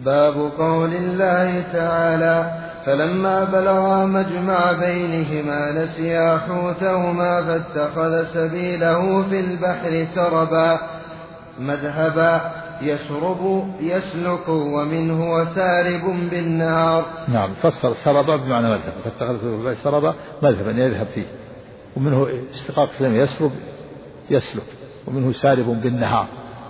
باب قول الله تعالى فلما بلغا مجمع بينهما نسيا حوتهما فاتخذ سبيله في البحر سربا مذهبا يسلك ومنه وسارب بالنهار. نعم، فسر سربا بمعنى مذهب، فاتخذ سبيله سربا مذهبا يذهب فيه، ومنه اشتقاق كلمة يسرب يسلك، ومنه سارب بالنهار.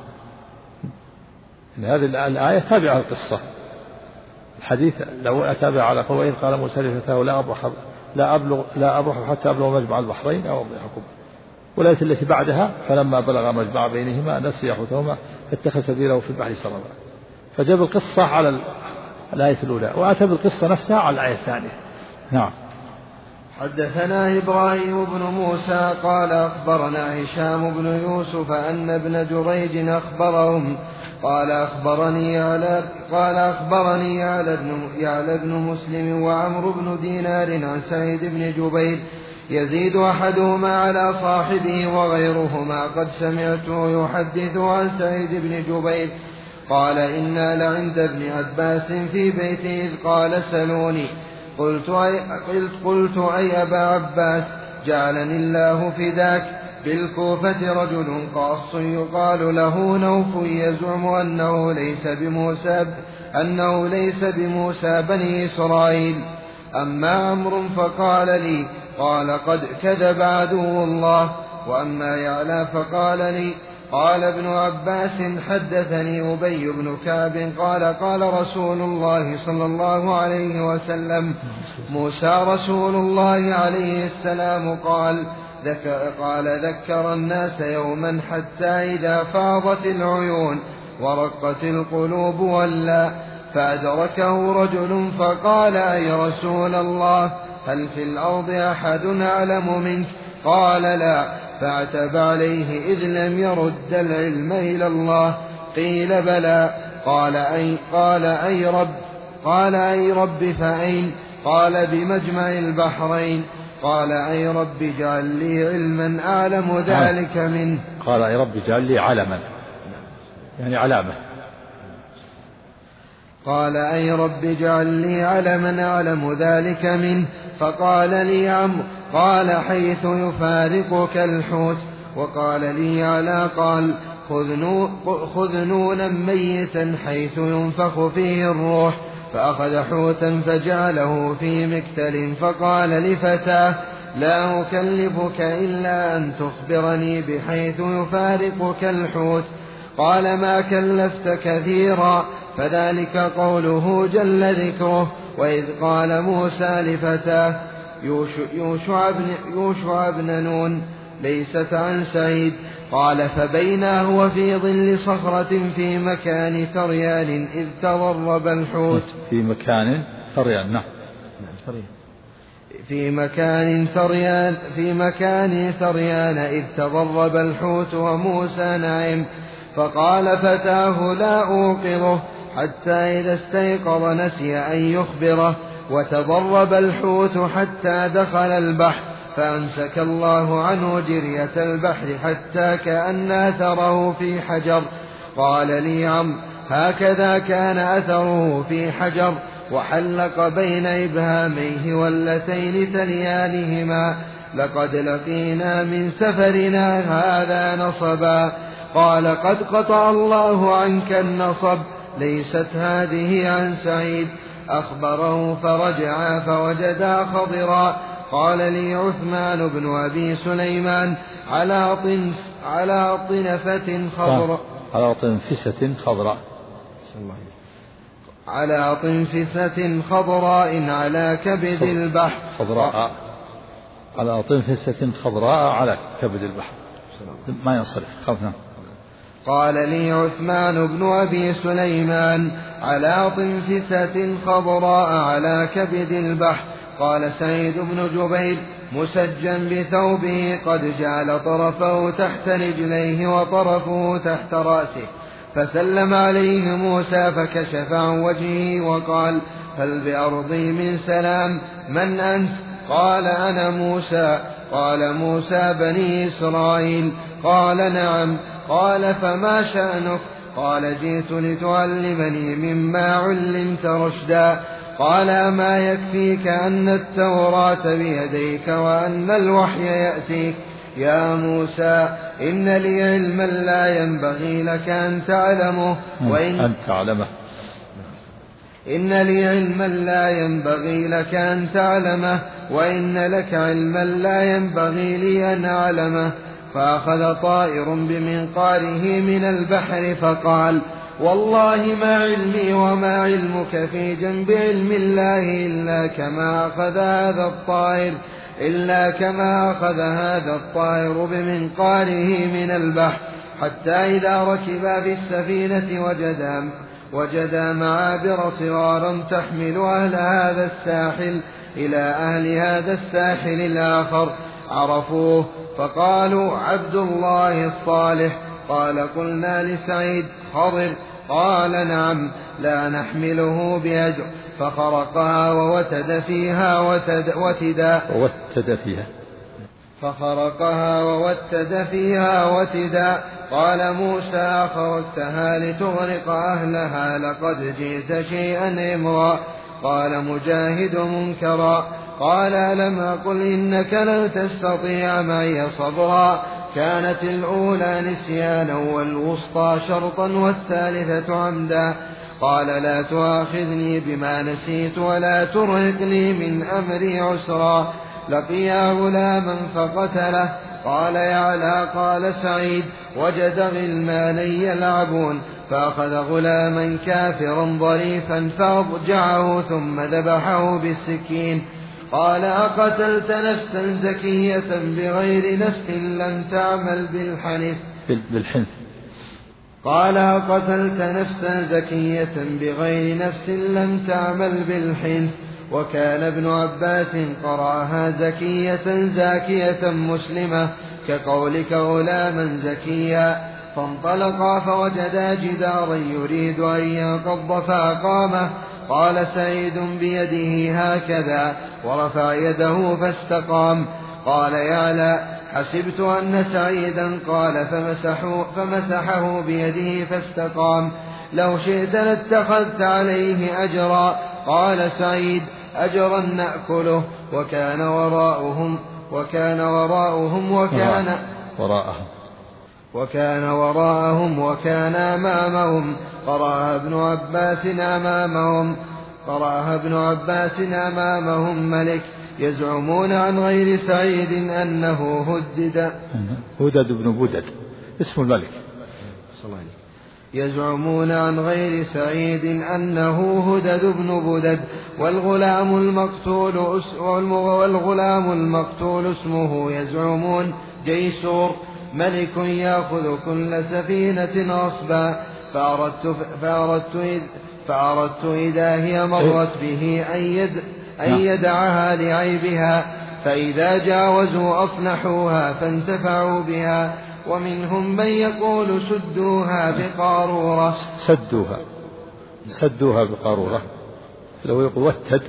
هذه الآية تابعة القصة الحديث لو أتابع على قوله قال موسى لفتاه لا أبرح حتى أبلغ مجمع البحرين أو أمضي حقوبا. والآية التي بعدها فلما بلغ مجمع بينهما نسي حوتهما فاتخذ سبيله في البحر سربا، فجاب القصة على الآية الأولى وأتى بالقصة نفسها على الآية الثانية. نعم. حدثنا إبراهيم بن موسى قال أخبرنا هشام بن يوسف أن ابن جريج أخبرهم قال أخبرني يعلى بن مسلم وعمرو بن دينار عن سعيد بن جبير يزيد أحدهما على صاحبه وغيرهما قد سمعته يحدث عن سعيد بن جبير قال إنا لعند ابن عباس في بيته إذ قال سلوني قلت أي أبا عباس جعلني الله فداك بالكوفة رجل قاص يقال له نوف يزعم أنه ليس بموسى بني إسرائيل. أما عمرو فقال لي قال قد كذب عدو الله. وأما يعلى فقال لي قال ابن عباس حدثني أبي بن كعب قال رسول الله صلى الله عليه وسلم موسى رسول الله عليه السلام قال ذكر الناس يوما حتى إذا فاضت العيون ورقت القلوب ولى فأدركه رجل فقال أي رسول الله هل في الأرض أحد أعلم منك؟ قال لا. فاعتب عليه إذ لم يرد العلم إلى الله. قيل بلى. قال أي رب فأين؟ قال بمجمع البحرين. قال أي رب اجعل لي علما أعلم ذلك منه. قال أي رب اجعل لي علما يعني علامة. قال أي رب اجعل لي علما أعلم ذلك منه. فقال لي عمرو قال حيث يفارقك الحوت. وقال لي على قال خذ نونا ميتا حيث ينفخ فيه الروح. فأخذ حوتا فجعله في مكتل فقال لفتاه لا أكلفك إلا أن تخبرني بحيث يفارقك الحوت. قال ما كلفت كثيرا فذلك قوله جل ذكره. وإذ قال موسى لفتاه يوشع بن نون ليست عن سعيد. قال فبينا هو في ظل صخرة في مكان ثريان إذ تضرب الحوت. في مكان ثريان. نعم. في مكان ثريان إذ تضرب الحوت وموسى نائم. فقال فتاه لا أوقظه حتى إذا استيقظ نسي أن يخبره. وتضرب الحوت حتى دخل البحر فأمسك الله عنه جرية البحر حتى كأن أثره في حجر. قال لي عمرو هكذا كان أثره في حجر وحلق بين إبهاميه واللتين تليانهما. لقد لقينا من سفرنا هذا نصبا. قال قد قطع الله عنك النصب ليست هذه عن سعيد. أخبره فرجع فوجدا خضرا. قال لي عثمان بن أبي سليمان على طنفسة خضراء على كبد البحر. على طنفسة خضراء على كبد البحر ما ينصرف. خلنا. قال لي عثمان بن أبي سليمان على طنفسة خضراء على كبد البحر. قال سعيد بن جبير مسجا بثوبه قد جعل طرفه تحت رجليه وطرفه تحت رأسه. فسلم عليه موسى فكشف عن وجهه وقال هل بأرضي من سلام؟ من أنت؟ قال أنا موسى. قال موسى بني إسرائيل؟ قال نعم. قال فما شأنك؟ قال جئت لتعلمني مما علمت رشدا. قال ما يكفيك أن التوراة بيديك وأن الوحي يأتيك يا موسى إن لي علما لا ينبغي لك أن تعلمه إن لي علما لا ينبغي لك أن تعلمه وإن لك علما لا ينبغي لي أن أعلمه. فأخذ طائر بمنقاره من البحر فقال والله ما علمي وما علمك في جنب علم الله إلا كما أخذ هذا الطائر بمنقاره من البحر. حتى إذا ركبا في السفينة وجدا معابر صغارا تحمل أهل هذا الساحل إلى أهل هذا الساحل الآخر عرفوه فقالوا عبد الله الصالح. قال قلنا لسعيد خضر؟ قال نعم لا نحمله بأجر. فخرقها ووتد فيها وتدا. قال موسى أخرجتها لتغرق أهلها لقد جئت شيئا إمرا. قال مجاهد منكرا. قال ألم أقل إنك لن تستطيع معي صبرا. كانت الأولى نسيانا والوسطى شرطا والثالثة عمدا. قال لا تؤاخذني بما نسيت ولا ترهقني من أمري عسرا. لقيا غلاما فقتله. قال يعلى قال سعيد وجد غلمانا يلعبون فأخذ غلاما كافرا ظريفا فأضجعه ثم ذبحه بالسكين. قال أقتلت نفسا زكية بغير نفس لم تعمل بالحنث. قال أقتلت نفسا زكية بغير نفس لم تعمل بالحنث. وكان ابن عباس قرأها زكية زاكية مسلمة كقولك غلاما زكيا. فانطلقا فوجدا جدارا يريد أن ينقض فأقامه. قال سعيد بيده هكذا ورفع يده فاستقام. قال يعلى حسبت أن سعيدا قال فمسحه بيده فاستقام. لو شئت لاتخذت عليه أجرا. قال سعيد أجرا نأكله. وكان وراءهم وكان أمامهم. قرأها ابن عباس أمامهم ملك. يزعمون عن غير سعيد أنه هدد بن بدد اسم الملك. يزعمون عن غير سعيد أنه هدد بن بدد. والغلام المقتول اسمه يزعمون جيسور ملك يأخذ كل سفينة غصبا. فأردت إذا هي مرت به أن يدعها لعيبها فإذا جاوزوا أصلحوها فانتفعوا بها. ومنهم من يقول سدوها بقارورة لو يقول وتد.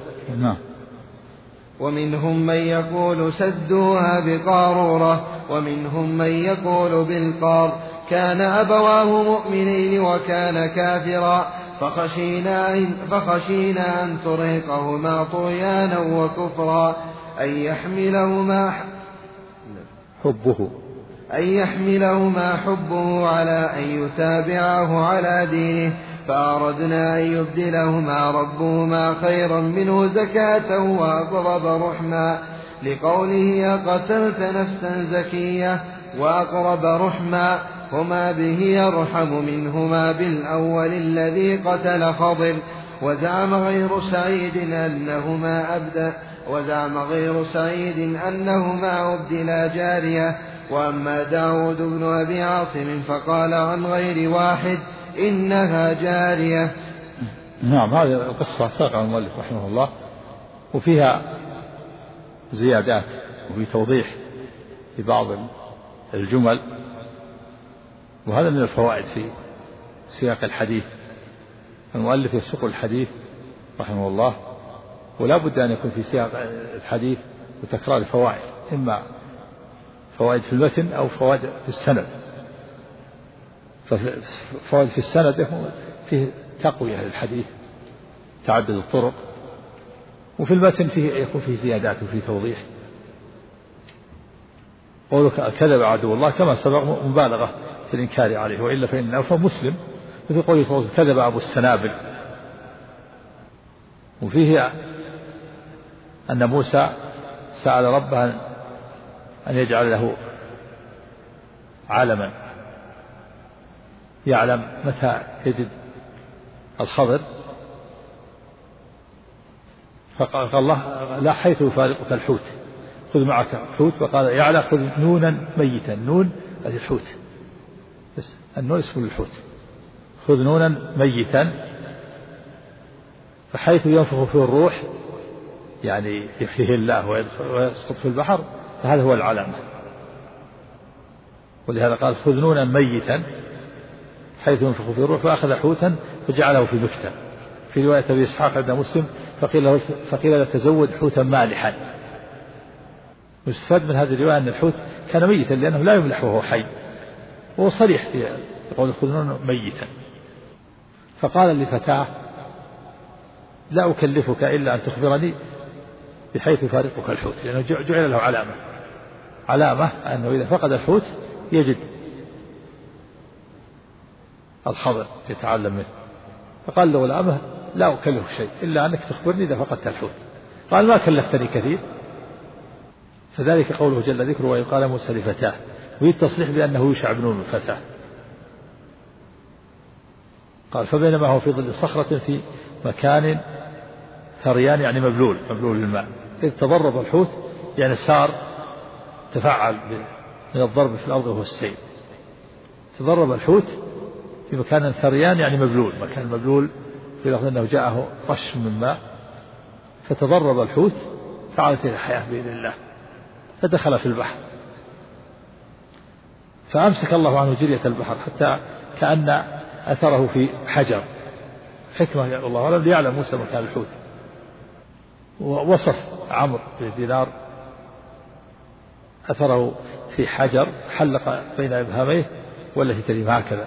ومنهم من يقول سدوها بقارورة ومنهم من يقول بالقار. كان أبواه مؤمنين وكان كافرا فخشينا أن ترهقهما طغيانا وكفرا. أن يحملهما حبه على أن يتابعه على دينه. فأردنا أن يبدلهما ربهما خيرا منه زكاة وأقرب رحما. لقوله أقتلت نفسا زكية وأقرب رحما هما به يرحم منهما بالأول الذي قتل خضر. وزعم غير سعيد أنهما أبدلا جارية. وأما داود بن أبي عاصم فقال عن غير واحد إنها جارية. نعم هذه القصة ساق عن المؤلف رحمه الله وفيها زيادات وفي توضيح لبعض الجمل. وهذا من الفوائد في سياق الحديث. المؤلف يسوق الحديث رحمه الله ولا بد أن يكون في سياق الحديث وتكرار الفوائد إما فوائد في المتن أو فوائد في السند. ففوائد في السند فيه تقوية للحديث، تعدد الطرق، وفي المتن يكون فيه زيادات وفيه توضيح. قوله كذب عدو الله كما سبق مبالغة في الإنكار عليه، وإلا فإن أوفى مسلم، مثل قوله صلى الله عليه وسلم كذب أبو السنابل. وفيه أن موسى سأل ربه أن يجعل له علما يعلم متى يجد الخضر، فقال الله لا حيث يفارقك الحوت خذ معك حوت، وقال يعلى خذ نونا ميتا، نون هذه الحوت، بس النون اسم الحوت، خذ نونا ميتا فحيث ينفخ فيه الروح يعني يحييه الله ويسقط في البحر، فهذا هو العلامة. ولهذا قال خذ نونا ميتا حيث ينفخ فيه الروح، فأخذ حوتا فجعله في مكتة. في رواية أبي إسحاق عند مسلم فقيل له تزود حوتا مالحا. يستفاد من هذه الرواية أن الحوت كان ميتا لأنه لا يملح وهو حي، وهو صريح في قول خذ نونا ميتا. فقال لفتاه لا أكلفك إلا أن تخبرني بحيث يفارقك الحوت، لأنه جعل له علامة أنه إذا فقد الحوت يجد الخضر يتعلم منه. فقال له غلامه لا أكلفك شيء إلا أنك تخبرني إذا فقدت الحوت. قال ما كلفتني كثير. فذلك قوله جل ذكره وإذ قال موسى لفتاه، والتصريح بأنه يوشع بن نون الفتاه. قال فبينما هو في ظل صخرة في مكان ثريان يعني مبلول الماء، إذ تضرب الحوت يعني صار تفعل من الضرب في الأرض وهو السيل. تضرب الحوت في مكان ثريان يعني مبلول، مكان مبلول في لفظ أنه جاءه رش من ماء، فتضرب الحوت فعادت إلى الحياة بإذن الله، فدخل في البحر، فأمسك الله عنه جرية البحر حتى كأن أثره في حجر، حكمة يا الله ولم يعلم موسى مكان الحوت. ووصف عمرو بن دينار أثره في حجر حلق بين إبهاميه والتي تليم هكذا،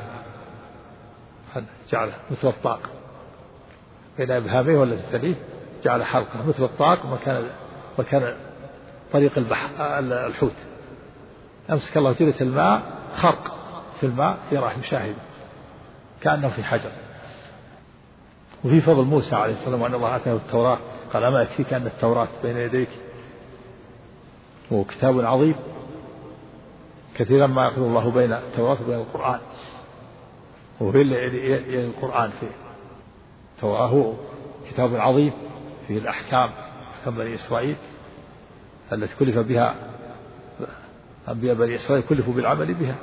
جعله مثل الطاق بين إبهاميه والتي تليه، جعل حلقة مثل الطاق مكان طريق الحوت. أمسك الله جرية الماء، خرق في الماء يراه مشاهد كأنه في حجر. وفي فضل موسى عليه السلام وأن الله آتاه التوراة، قال أما يكفيك أن التوراة بين يديك وكتاب عظيم، كثيرا ما يقول الله بين التوراة وبين القرآن، وهي القرآن فيه التوراة هو كتاب عظيم فيه الأحكام، أحكام بني إسرائيل التي كلف بها أنبياء بني إسرائيل، كلفوا بالعمل بها.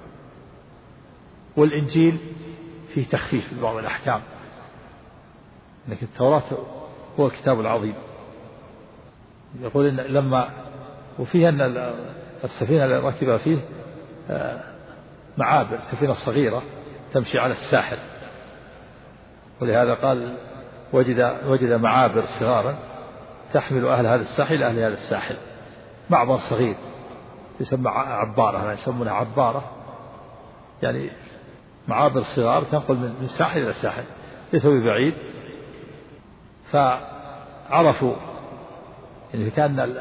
والإنجيل فيه تخفيف لبعض الأحكام، لكن التوراة هو الكتاب العظيم. يقول إن لما وفيه أن السفينة التي ركب فيه معابر، سفينة صغيرة تمشي على الساحل، ولهذا قال وجد معابر صغارا تحمل أهل هذا الساحل إلى أهل هذا الساحل. معبر صغير يسمى عبارة، يسمونها عبارة، يعني معابر صغار تنقل من ساحل إلى ساحل ليس ببعيد. فعرفوا يعني كان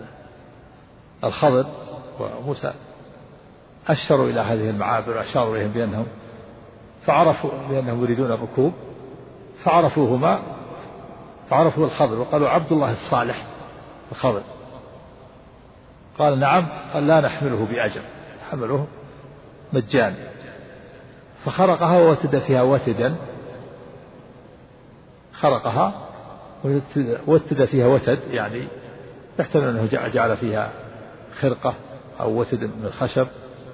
الخضر وموسى أشروا إلى هذه المعابر وأشاروا إليهم بأنهم، فعرفوا بأنهم يريدون الركوب، فعرفوهما، فعرفوا الخضر وقالوا عبد الله الصالح الخضر. قال نعم، قال لا نحمله بأجر، حملوه مجانا. فخرقها ووتد فيها وتدا، خرقها ووتد فيها وتد، يعني يحتمل أنه جعل فيها خرقة أو وتد من الخشب.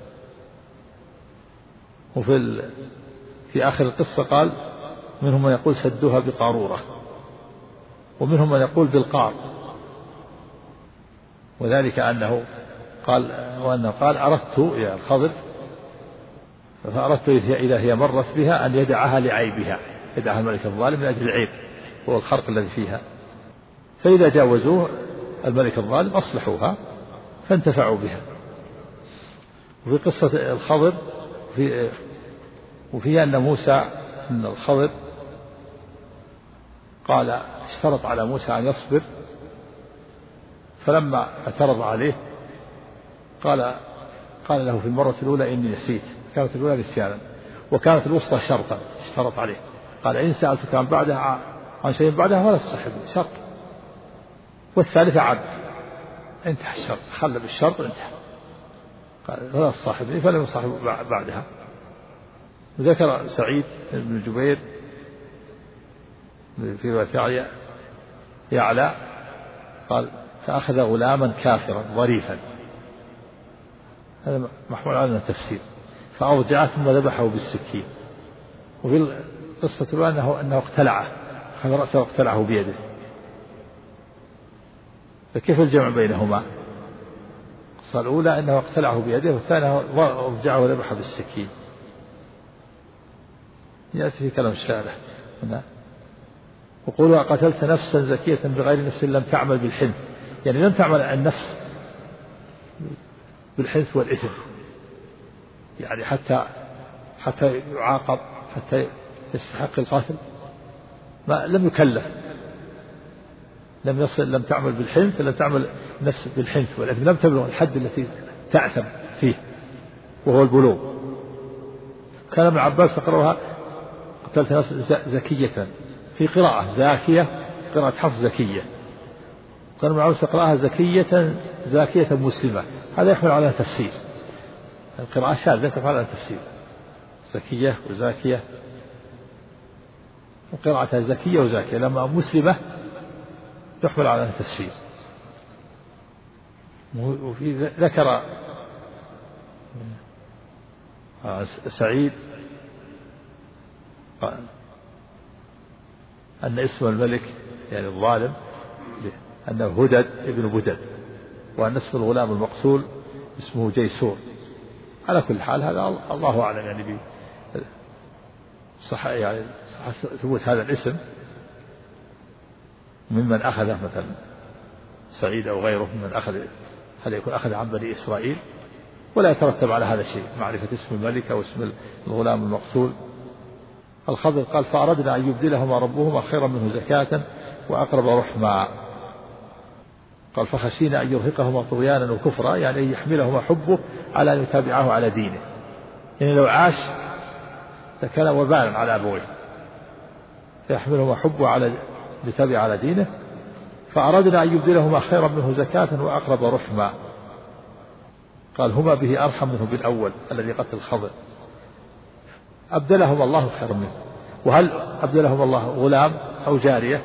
في آخر القصة قال منهم من يقول سدوها بقارورة، ومنهم من يقول بالقار، وذلك أنه قال أردت يا الخضر، فأردت إذا هي مرت بها أن يدعها لعيبها، يدعها الملك الظالم من أجل العيب هو الخرق الذي فيها، فإذا جاوزوه الملك الظالم أصلحوها فانتفعوا بها. وفي قصة الخضر وفيه أن موسى أن الخضر قال اشترط على موسى أن يصبر، فلما اعترض عليه قال له في المرة الأولى إني نسيت، كانت الأولى نسيانا، وكانت الوسطى شرطا اشترط عليه، قال إن سألتك عن شيء بعدها ولا تصحبني، شرط، والثالثة عبد، انتهى الشرط، خلى بالشرط انتهى، قال ولا تصاحبني، فلم يصاحب بعدها. ذكر سعيد بن جبير في رواية يعلى قال فأخذ غلاما كافرا ظريفا، هذا محمول على التفسير، فأوجعه ثم ذبحه بالسكين. وفي القصة أنه اقتلعه، أخذ رأسه واقتلعه بيده. فكيف الجمع بينهما؟ القصة الأولى أنه اقتلعه بيده، والثانية أوجعه وذبحه بالسكين. يأتي في كلام الشارح هنا وقولوا قتلت نفسا زكية بغير نفس لم تعمل بالحنث، يعني لم تعمل النفس بالحنث والإثم، يعني حتى يعاقب، حتى يستحق القتل، ما لم يكلف، لم تعمل بالحنث، لم تعمل نفس بالحنث والإثم، لم تبلغ الحد التي تأثم فيه وهو البلوغ. كان ابن عباس يقرأها قتلت نفسا زكية، في قراءة زاكية، قراءة حفظ زكية، كان ابن عباس يقرأها زاكية مسلمة، هذا يحمل على تفسير، القراءة شاذة تفعل على تفسير، زكية وزاكية، وقراءتها زكية وزاكية، لما مسلمة تحمل على تفسير. وفي ذكر سعيد أن اسم الملك يعني الظالم أنه هدد ابن بدد، وأن اسم الغلام المقتول اسمه جيسور. على كل حال هذا الله أعلم يعني صح ثبوت هذا الاسم ممن أخذه مثلا سعيد أو غيره ممن أخذ، هل يكون أخذ عن بني إسرائيل، ولا يترتب على هذا شيء معرفة اسم الملك أو اسم الغلام المقتول. الخضر قال فأردنا أن يبدلهما ربهما خيرا منه زكاة وأقرب رحما، قال فخشينا أن يرهقهما طغيانا وكفرا، يعني أن يحملهما حبه على أن يتابعه على دينه، يعني لو عاش لكان وبالا على أبويه، فيحملهما حبه على يتابع على دينه. فأردنا أن يبدلهما خيرا منه زكاة وأقرب رحما، قال هما به أرحم منه بالأول الذي قتل الخضر، أبدلهما الله خيرا منه. وهل أبدلهما الله غلام أو جارية؟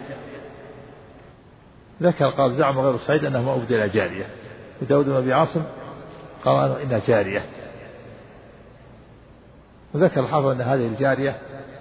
ذكر قال زعم غير سعيد أنه أبدل جارية، وداود بن أبي عاصم قال إنها جارية. وذكر الحافظ أن هذه الجارية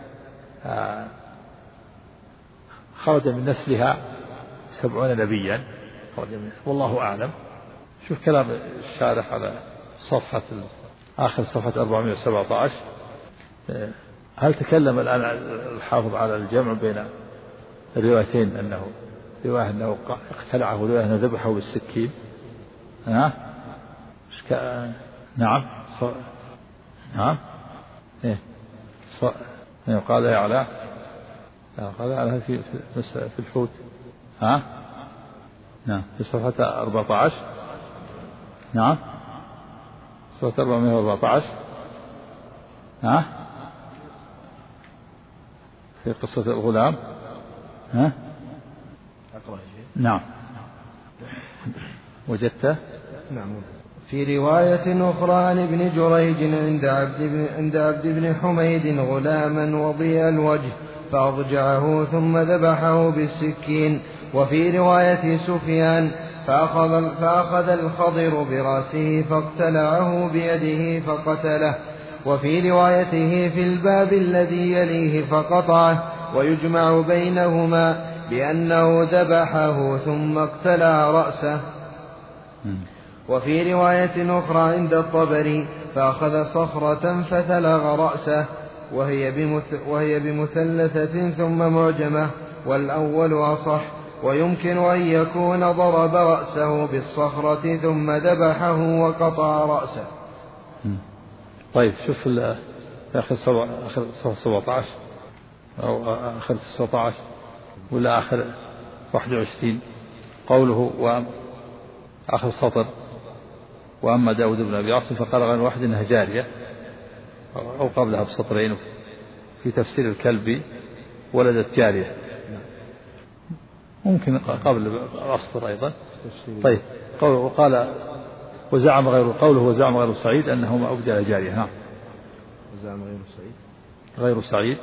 خرج من نسلها 70 نبيا، والله أعلم. شوف كلام الشارح على صفحة آخر صفحة 417. هل تكلم الآن الحافظ على الجمع بين الروايتين، أنه رواية أنه اقتلعه ورواية أنه ذبحه بالسكين؟ نعم نعم قال يعلى في الحوت، نعم في صفحة 14، نعم صفحة 414، في قصة الغلام، نعم وجدته، نعم. في رواية أخرى عن ابن جريج عند عبد بن حميد غلاما وضيء الوجه فأضجعه ثم ذبحه بالسكين. وفي رواية سفيان فأخذ الخضر برأسه فاقتلعه بيده فقتله. وفي روايته في الباب الذي يليه فقطعه. ويجمع بينهما بأنه ذبحه ثم اقتلع رأسه. وفي رواية أخرى عند الطبري فأخذ صخرة فثلغ رأسه، وهي بمثلثة ثم معجمة، والأول أصح، ويمكن أن يكون ضرب رأسه بالصخرة ثم ذبحه وقطع رأسه. طيب شوف آخر 17 أو آخر 19 ولا آخر 21 قوله آخر السطر وأما داود بن أبي عاصم فقال غير واحد إنها جارية أو قبلها بسطرين في تفسير الكلبي ولدت جارية ممكن قبل الأسطر أيضا. طيب وقال وزعم غير سعيد أنهما أبدل جارية. نعم وزعم غير سعيد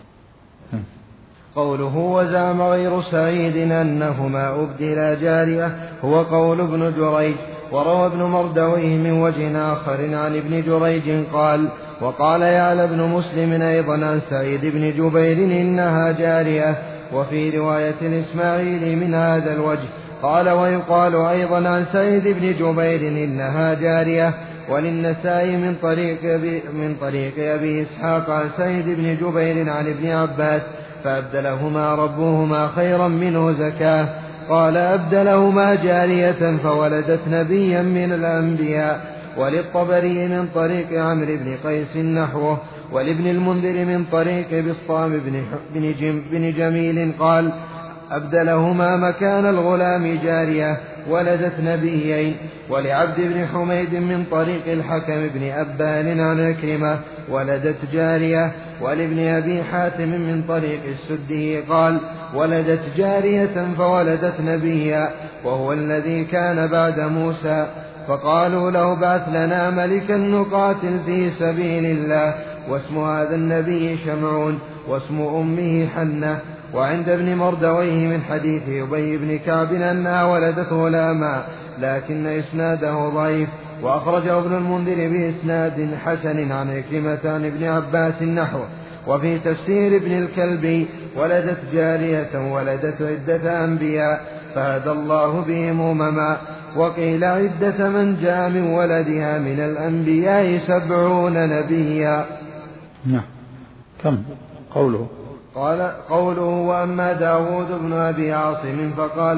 قوله وزعم غير سعيد أنهما أبدلا جارية هو قول ابن جريج. وروى ابن مردويه من وجه آخر عن ابن جريج قال وقال يعلى بن مسلم أيضا عن سعيد بن جبير إنها جارية. وفي رواية الإسماعيلي من هذا الوجه قال ويقال أيضا عن سعيد بن جبير إنها جارية. وللنسائي من طريق أبي إسحاق عن سعيد بن جبير عن ابن عباس فأبدلهما ربهما خيرا منه زكاة. قال أبدلهما جارية فولدت نبيا من الأنبياء. وللطبري من طريق عمرو بن قيس نحوه. ولابن المنذر من طريق بسطام بن جميل قال أبدلهما مكان الغلام جارية ولدت نبيين. ولعبد بن حميد من طريق الحكم بن أبان عن عكرمة ولدت جارية. ولابن أبي حاتم من طريق السدي قال ولدت جارية فولدت نبيا وهو الذي كان بعد موسى. فقالوا له بعث لنا ملكا نقاتل في سبيل الله. واسم هذا النبي شمعون واسم أمه حنة. وعند ابن مردويه من حديث أبي بن كعب أنها ولدت غلاما لكن إسناده ضعيف. وأخرجه ابن المنذر بإسناد حسن عن عكرمة عن ابن عباس نحوه. وفي تفسير ابن الكلبي ولدت جارية ولدت عدة أنبياء فهدى الله بهم أمما. وقيل عدة من جاء من ولدها من الأنبياء 70 نبيا. نعم كم قوله قال قوله وأما داود بن أبي عاصم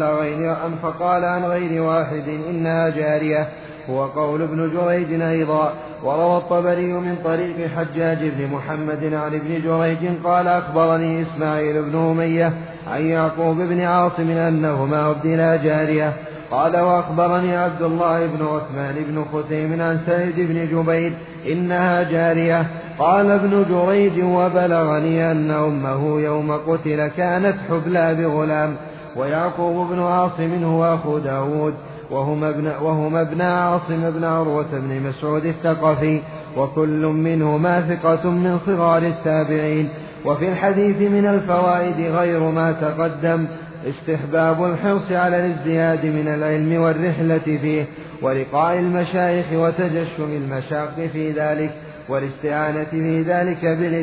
فقال عن غير واحد إنها جارية هو قول ابن جريج أيضا. وروى الطبري من طريق حجاج بن محمد عن ابن جريج قال أخبرني إسماعيل بن أمية عن يعقوب بن عاصم أنهما أبدلا جارية. قال وأخبرني عبد الله بن عثمان بن خثيم عن سعيد بن جبير إنها جارية. قال ابن جريج وبلغني أن أمه يوم قتل كانت حبلى بغلام. ويعقوب بن عاصم هو أخو داود وهما ابن عاصم بن عروة بن مسعود الثقفي وكل منهما ثقة من صغار التابعين. وفي الحديث من الفوائد غير ما تقدم استحباب الحرص على الازدياد من العلم والرحلة فيه ولقاء المشايخ وتجشم المشاق في ذلك والاستعانة في ذلك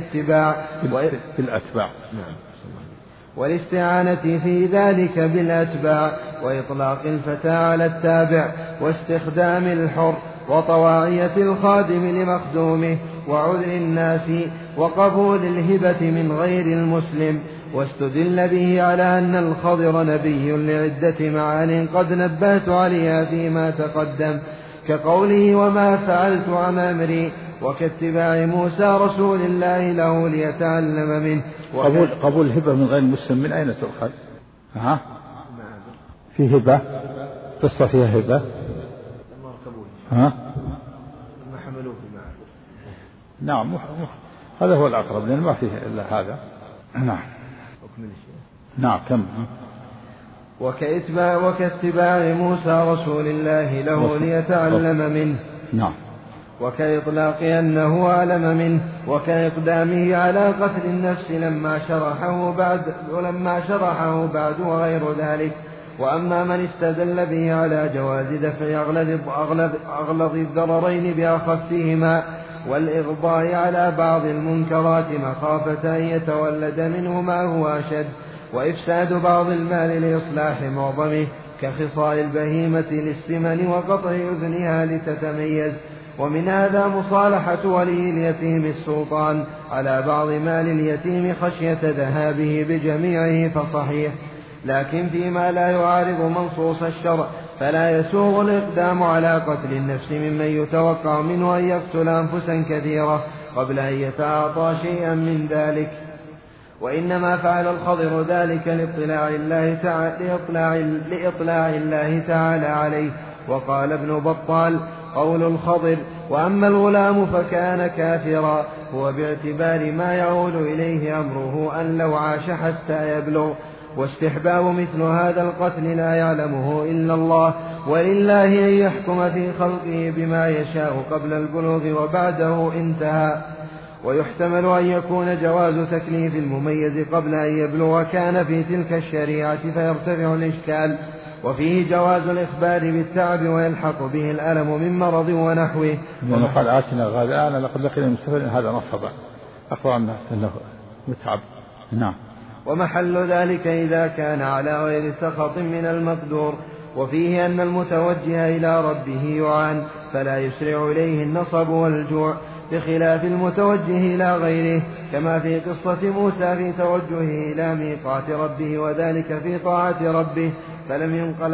بالأتباع وإطلاق الفتى على التابع واستخدام الحر وطواعية الخادم لمخدومه وعذر الناس وقبول الهبة من غير المسلم. واستدل به على أن الخضر نبي لعدة معان قد نبهت عليها فيما تقدم كقوله وما فعلت عن أمري وكاتباع موسى رسول الله له ليتعلم منه. قبول الهبة من غير المسلم من أين تؤخذ؟ في هبة قصة فيها هبة نعم هذا هو الأقرب لأن ما فيه إلا هذا. نعم كم وكاتباع موسى رسول الله له ليتعلم منه. نعم وكإطلاق أنه أعلم منه وكإقدامه على قتل النفس لما شرحه بعد وغير ذلك. وأما من استدل به على جواز دفع أغلظ الضررين بأخفهما والإغضاء على بعض المنكرات مخافة أن يتولد منه ما هو أشد وإفساد بعض المال لإصلاح معظمه كخصال البهيمة للسمن وقطع أذنها لتتميز. ومن هذا مصالحة ولي اليتيم السلطان على بعض مال اليتيم خشية ذهابه بجميعه فصحيح. لكن فيما لا يعارض منصوص الشرع فلا يسوغ الإقدام على قتل النفس ممن يتوقع منه أن يقتل أنفسا كثيرة قبل أن يتعاطى شيئا من ذلك، وإنما فعل الخضر ذلك لإطلاع الله تعالى عليه. وقال ابن بطال: قول الخضر: وأما الغلام فكان كافرا، هو باعتبار ما يعود إليه أمره أن لو عاش حتى يبلغ. واستحباب مثل هذا القتل لا يعلمه إلا الله، ولله أن يحكم في خلقه بما يشاء قبل البلوغ وبعده انتهى. ويحتمل أن يكون جواز تكليف المميز قبل أن يبلغ كان في تلك الشريعة فيرتفع الإشكال، وفيه جواز الإخبار بالتعب ويلحق به الألم من مرض ونحوه. لأنه قال: آتنا غداءنا لقد لقينا من سفر هذا نصبا، أخبر أنه متعب. نعم. ومحل ذلك إذا كان على غير سخط من المقدور. وفيه أن المتوجه إلى ربه يعان فلا يسرع إليه النصب والجوع، بخلاف المتوجه إلى غيره، كما في قصة موسى في توجهه إلى ميقات ربه وذلك في طاعة ربه، فلم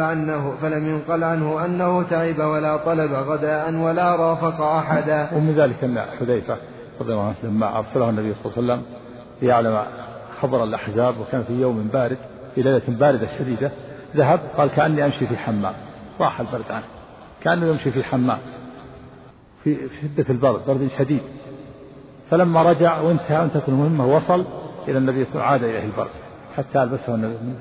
ينقل عنه أنه تعب ولا طلب غداء ولا رافق أحدا. ومن ذلك أن حذيفة رضي الله عنه لما أرسله النبي صلى الله عليه وسلم ليعلم خبر الأحزاب، وكان في يوم بارد، في ليلة باردة شديدة، ذهب قال: كأني أمشي في حمام. راح البرد عنه، كأنه يمشي في حمام في شدة البرد، برد شديد. فلما رجع وانتهت المهمة وصل إلى النبي صلى الله عليه وسلم، عاد إليه البرد حتى ألبسه من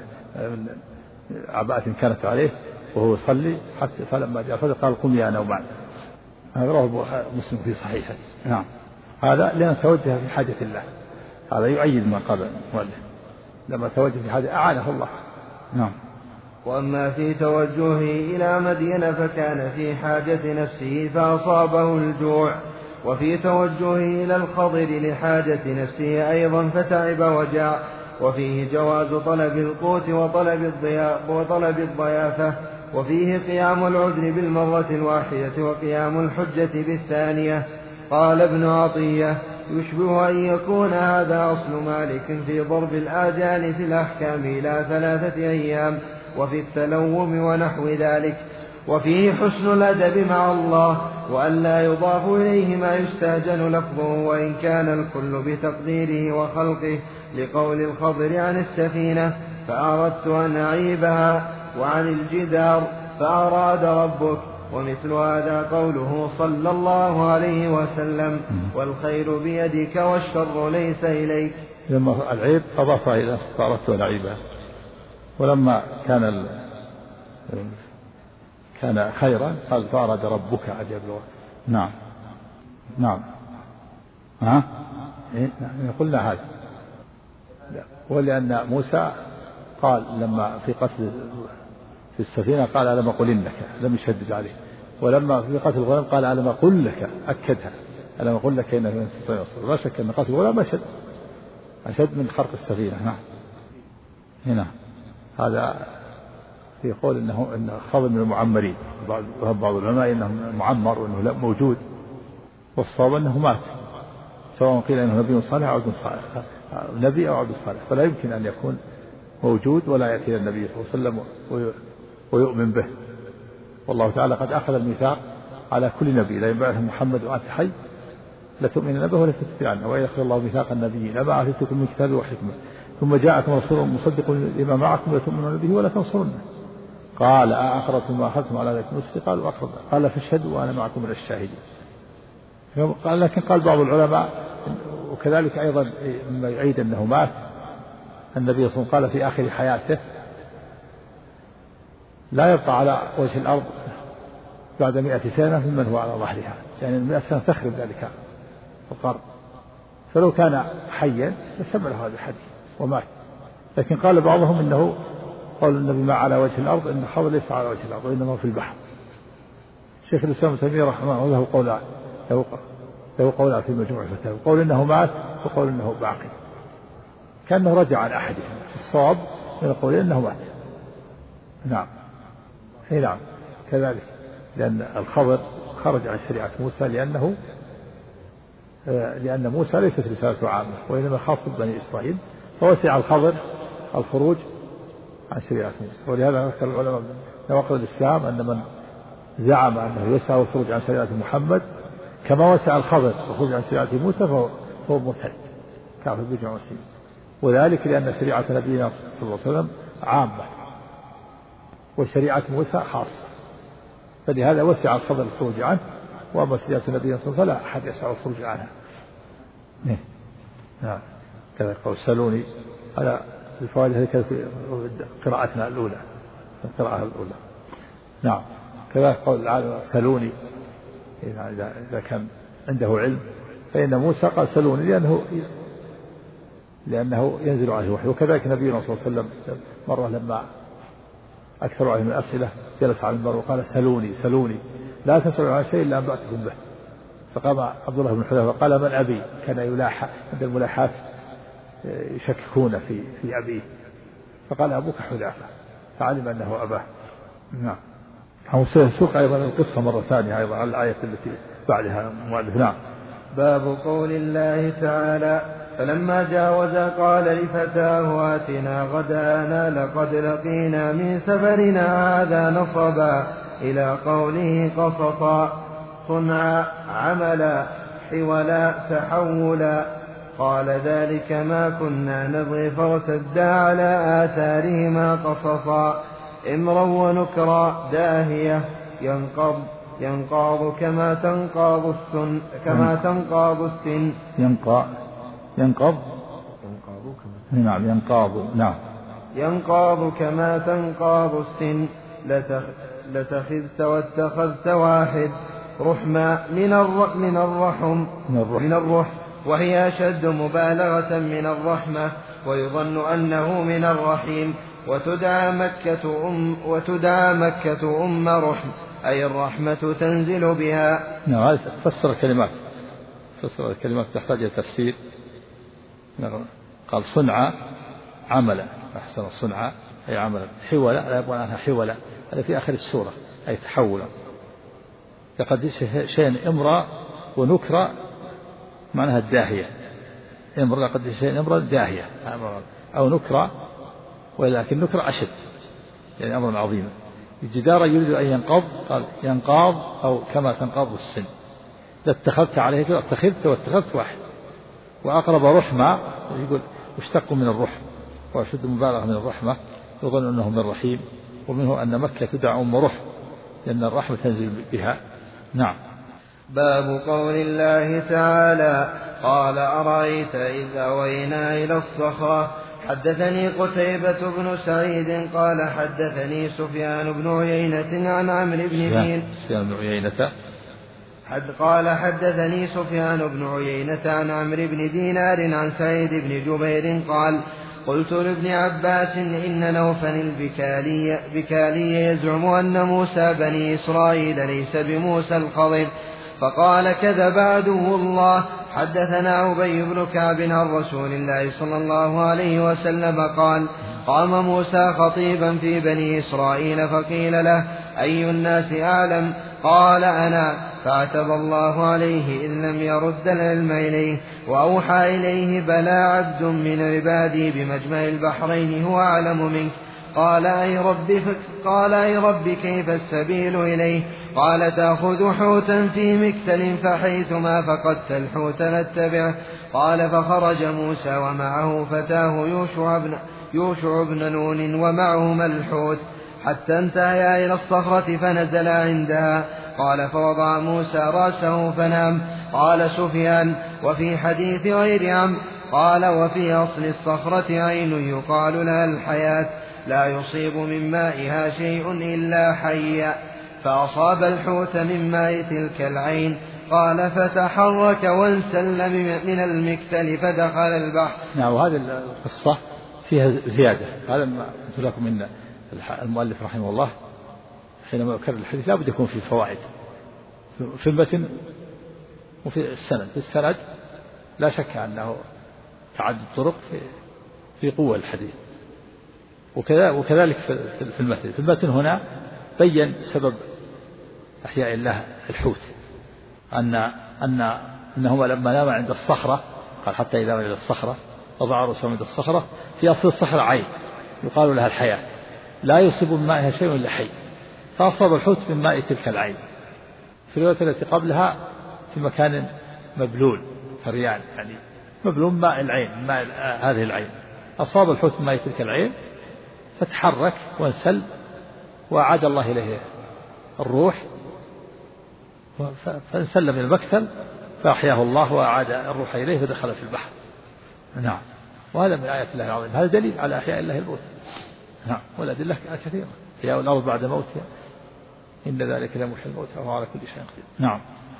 عباءة كانت عليه وهو يصلي، حتى فلما جاء فجأة قال: قم يا نومان. هذا رواه مسلم في صحيحه. نعم. هذا لأن توجه في حاجة الله، هذا يؤيد ما قال المؤلف، لما توجه في حاجة أعانه الله. نعم. وأما في توجهه إلى مدين فكان في حاجة نفسه فأصابه الجوع، وفي توجهه إلى الخضر لحاجة نفسه أيضا فتعب وجاع. وفيه جواز طلب القوت وطلب الضيافة، وفيه قيام العذر بالمرة الواحدة وقيام الحجة بالثانية. قال ابن عطية: يشبه أن يكون هذا أصل مالك في ضرب الآجال في الأحكام إلى 3 أيام، وفي التلوم ونحو ذلك. وفيه حسن الأدب مع الله، وأن لا يضاف إليه ما يستهجن لفظه وإن كان الكل بتقديره وخلقه، لقول الخضر عن السفينة: فأردت أن أعيبها، وعن الجدار: فأراد ربك. ومثل هذا قوله صلى الله عليه وسلم: والخير بيدك والشر ليس إليك. لما العيب أضاف إلى فأردت أن أعيبها، ولما كان خيرا قال: فأراد ربك أن يبلغ. نعم. نعم. قلنا هذا، ولأن موسى قال لما في قتل في السفينة قال: ألم أقل إنك، لم يشدد عليه. ولما في قتل الغلام قال: ألم أقل لك، أكدها: ألم أقل لك إنك لن تستطيع الصبر. لا شك أن قتل الغلام أشد من خرق السفينة. نعم. هنا هذا في قول إن خضر من المعمرين، بعض العلماء إنه معمر وإنه لا موجود، والصواب أنه مات، سواء قيل إنه نبي صالح أو عبد صالح، نبي أو عبد صالح، فلا يمكن أن يكون موجود ولا يأتي النبي صلى الله عليه وسلم ويؤمن به. والله تعالى قد أخذ الميثاق على كل نبي: لا يبعث محمد وأنت حي لتؤمنن به ولا تتبعن، وإذا أخذ الله ميثاق النبيين لما آتيتكم من كتاب وحكمة ثم جاءكم رسول مصدق لما معكم لتؤمنون به ولا تنصرنه. قال: أأقررتم ما أخذتم على ذلك نصري؟ قالوا: أقررنا. قال: فاشهدوا وأنا معكم من الشاهدين. قال: لكن قال بعض العلماء، وكذلك أيضا مما يعيد أنه مات النبي صلى الله عليه وسلم، قال في آخر حياته: لا يبقى على وجه الأرض بعد 100 سنة ممن هو على ظهرها، يعني 100 سنة تخرب ذلك القرن، فلو كان حيا لسمع له هذا الحديث ومات. لكن قال بعضهم إنه قول النبي ما على وجه الأرض، إن الحوض ليس على وجه الأرض وإنما في البحر. شيخ الإسلام ابن تيمية رحمه الله له قول في مجموع الفتاوى، قول إنه مات وقول إنه باقي، كأنه رجع عن أحدهم. في الصواب من القول إنه مات. نعم. نعم كذلك، لأن الخضر خرج عن شريعة موسى لأن موسى ليست رسالته عامة وإنما خاصة بني إسرائيل، فوسع الخضر الخروج عن شريعة موسى. ولهذا ذكر العلماء من نواقض الإسلام أن من زعم أنه يسعى الخروج عن شريعة محمد كما وسع الخضر الخروج عن شريعة موسى فهو مرتد كافر بجمع مسلمين، وذلك لأن شريعة نبينا صلى الله عليه وسلم عامة وشريعة موسى خاصة، فلهذا وسع الخضر الخروج عنه، وأما شريعة نبينا صلى الله عليه وسلم فلا أحد يسع الخروج عنها. نعم كذا قول سلوني على الفوائد هذه في قراءتنا الأولى القراءة الأولى. نعم كذا قول سلوني إذا كان عنده علم، فإن موسى قال سلوني لأنه ينزل عليه الوحي، وكذلك نبينا صلى الله عليه وسلم مرة لما أكثر عليه من الأسئلة جلس على المنبر وقال سلوني لا تسألوا عن شيء إلا أنبأتكم به، فقام عبد الله بن حذيفة قال من أبي؟ كان يلاحى عند الملاحات يشككون في أبيه، فقال أبوك حذيفة، فعلم أنه أباه. نعم أو سوق أيضا القصة مرة ثانية أيضا على الآية التي بعدها المؤلف. نعم. باب قول الله تعالى فلما جاوزا قال لفتاه آتنا غدانا لقد لقينا من سفرنا هذا نصبا إلى قوله قصصا صنعا عملا حولا تحولا قال ذلك ما كنا نبغي فارتدا على آثارهما قصصا امرا ونكرا داهية ينقاض كما تنقاض السن ينقاض كما تنقاض السن لتخذت واتخذت واحد رحمة من الرحم وهي أشد مبالغة من الرحمة ويظن أنه من الرحيم وتدعى مكة أم رحم أي الرحمة تنزل بها. نعم فسر الكلمات تحتاج إلى تفسير. قال صنع عملا أحسن صنع أي عملا حولا لا يبغى عنها حولا هذا في آخر السورة أي تحولا. لقد شيء إمرأ ونكرة معناها الداهية امرأ لقد شيء إمرأ داهية أو نكرة ولكن نكرة أشد يعني أمر عظيم. الجدار يريد أن ينقض قال ينقاض أو كما تنقاض السن لاتخذت عليه اتخذت واتخذت واحد وأقرب رحمة يقول مشتق من الرحم وأشد مبالغة من الرحمة يظن أنه من الرحيم ومنه أن مكة تدعى أم رحم لأن الرحمة تنزل بها. نعم. باب قول الله تعالى قال أرأيت إذ أوينا إلى الصخرة حدثني قتيبة بن سعيد قال حدثني سفيان بن عيينة عن عمرو بن قال حدثني سفيان بن عيينة عن عمرو بن دينار عن سعيد بن جبير قال قلت لابن عباس إن نوفا البكالي يزعم أن موسى بني إسرائيل ليس بموسى الخضر فقال كذب عدو الله. حدثنا أبي بن كعب عن رسول الله صلى الله عليه وسلم قال قام موسى خطيبا في بني إسرائيل فقيل له أي الناس أعلم قال أنا فعتب الله عليه إذ لم يرد العلم إليه وأوحى إليه بلى عبد من عبادي بمجمع البحرين هو أعلم منك قال أي رب كيف السبيل إليه قال تأخذ حوتا في مكتل فحيثما فقدت الحوت فاتبعه قال فخرج موسى ومعه فتاه يوشع بن نون ومعهما الحوت حتى انتهيا إلى الصخرة فنزل عندها قال فوضع موسى رأسه فنام. قال سفيان وفي حديث غير عم قال وفي أصل الصخرة عين يقال لها الحياة لا يصيب من مائها شيء إلا حيا فأصاب الحوت من ماء تلك العين قال فتحرك وانسل من المكتل فدخل البحر. نعم وهذه القصة فيها زيادة. هذا ما قلت لكم إن المؤلف رحمه الله حينما يكرر الحديث لابد يكون فيه فوائد في المتن وفي السند. في السند لا شك أنه تعدد طرق في قوة الحديث وكذلك في المتن. في المتن هنا بين سبب أحياء الله الحوت أنهما لما نام عند الصخرة قال حتى إذا وجد الصخرة وضع رأسه عند الصخرة في أصل الصخرة عين يقال لها الحياة لا يصيب من مائها شيء إلا حي فأصاب الحوت من ماء تلك العين. في الرواية التي قبلها في مكان مبلول فريان، يعني مبلول ماء العين، ماء هذه العين. أصاب الحوت ماء تلك العين فتحرك وانسل، وأعاد الله إليه الروح فانسل من المكتل فأحياه الله وأعاد الروح إليه فدخل في البحر. نعم. وهذا من آيات الله العظيم، هذا دليل على إحياء الله الموت. نعم. والأدلة كثيرة، إحياء الأرض بعد موتها إن ذلك لمحيي الموتى وهو على كل شيء قدير. نعم.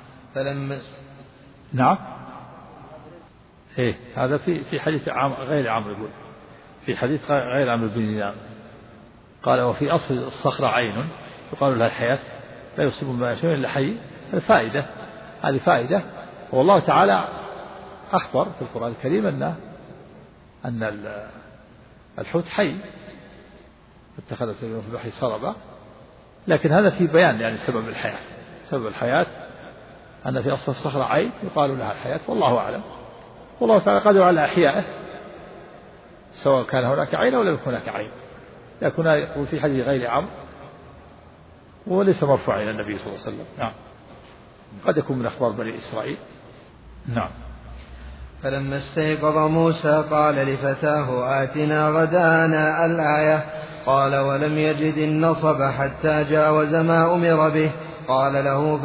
نعم. إيه هذا في حديث غير عمرو، يقول في حديث غير عمرو بن دينار قال وفي أصل الصخرة عين يقال لها الحياة لا يصيب ما شيء إلا حي. الفائدة هذه فائدة. والله تعالى أخبر في القرآن الكريم أن الحوت حي اتخذ سبيلا في البحر سربا، لكن هذا في بيان يعني سبب الحياة. سبب الحياة أن في أصل الصخرة عين يقال لها الحياة، والله أعلم. والله تعالى قادر على إحيائه سواء كان هناك عين أو لم يكن هناك عين. لكن يقول في حديث غير عمرو وليس مرفوعا إلى النبي صلى الله عليه وسلم. نعم. قد يكون من أخبار بني إسرائيل. نعم. فلما استيقظ موسى قال لفتاه آتنا غدانا الآية. قال ولم يجد النصب حتى جاوز ما أمر به. قال له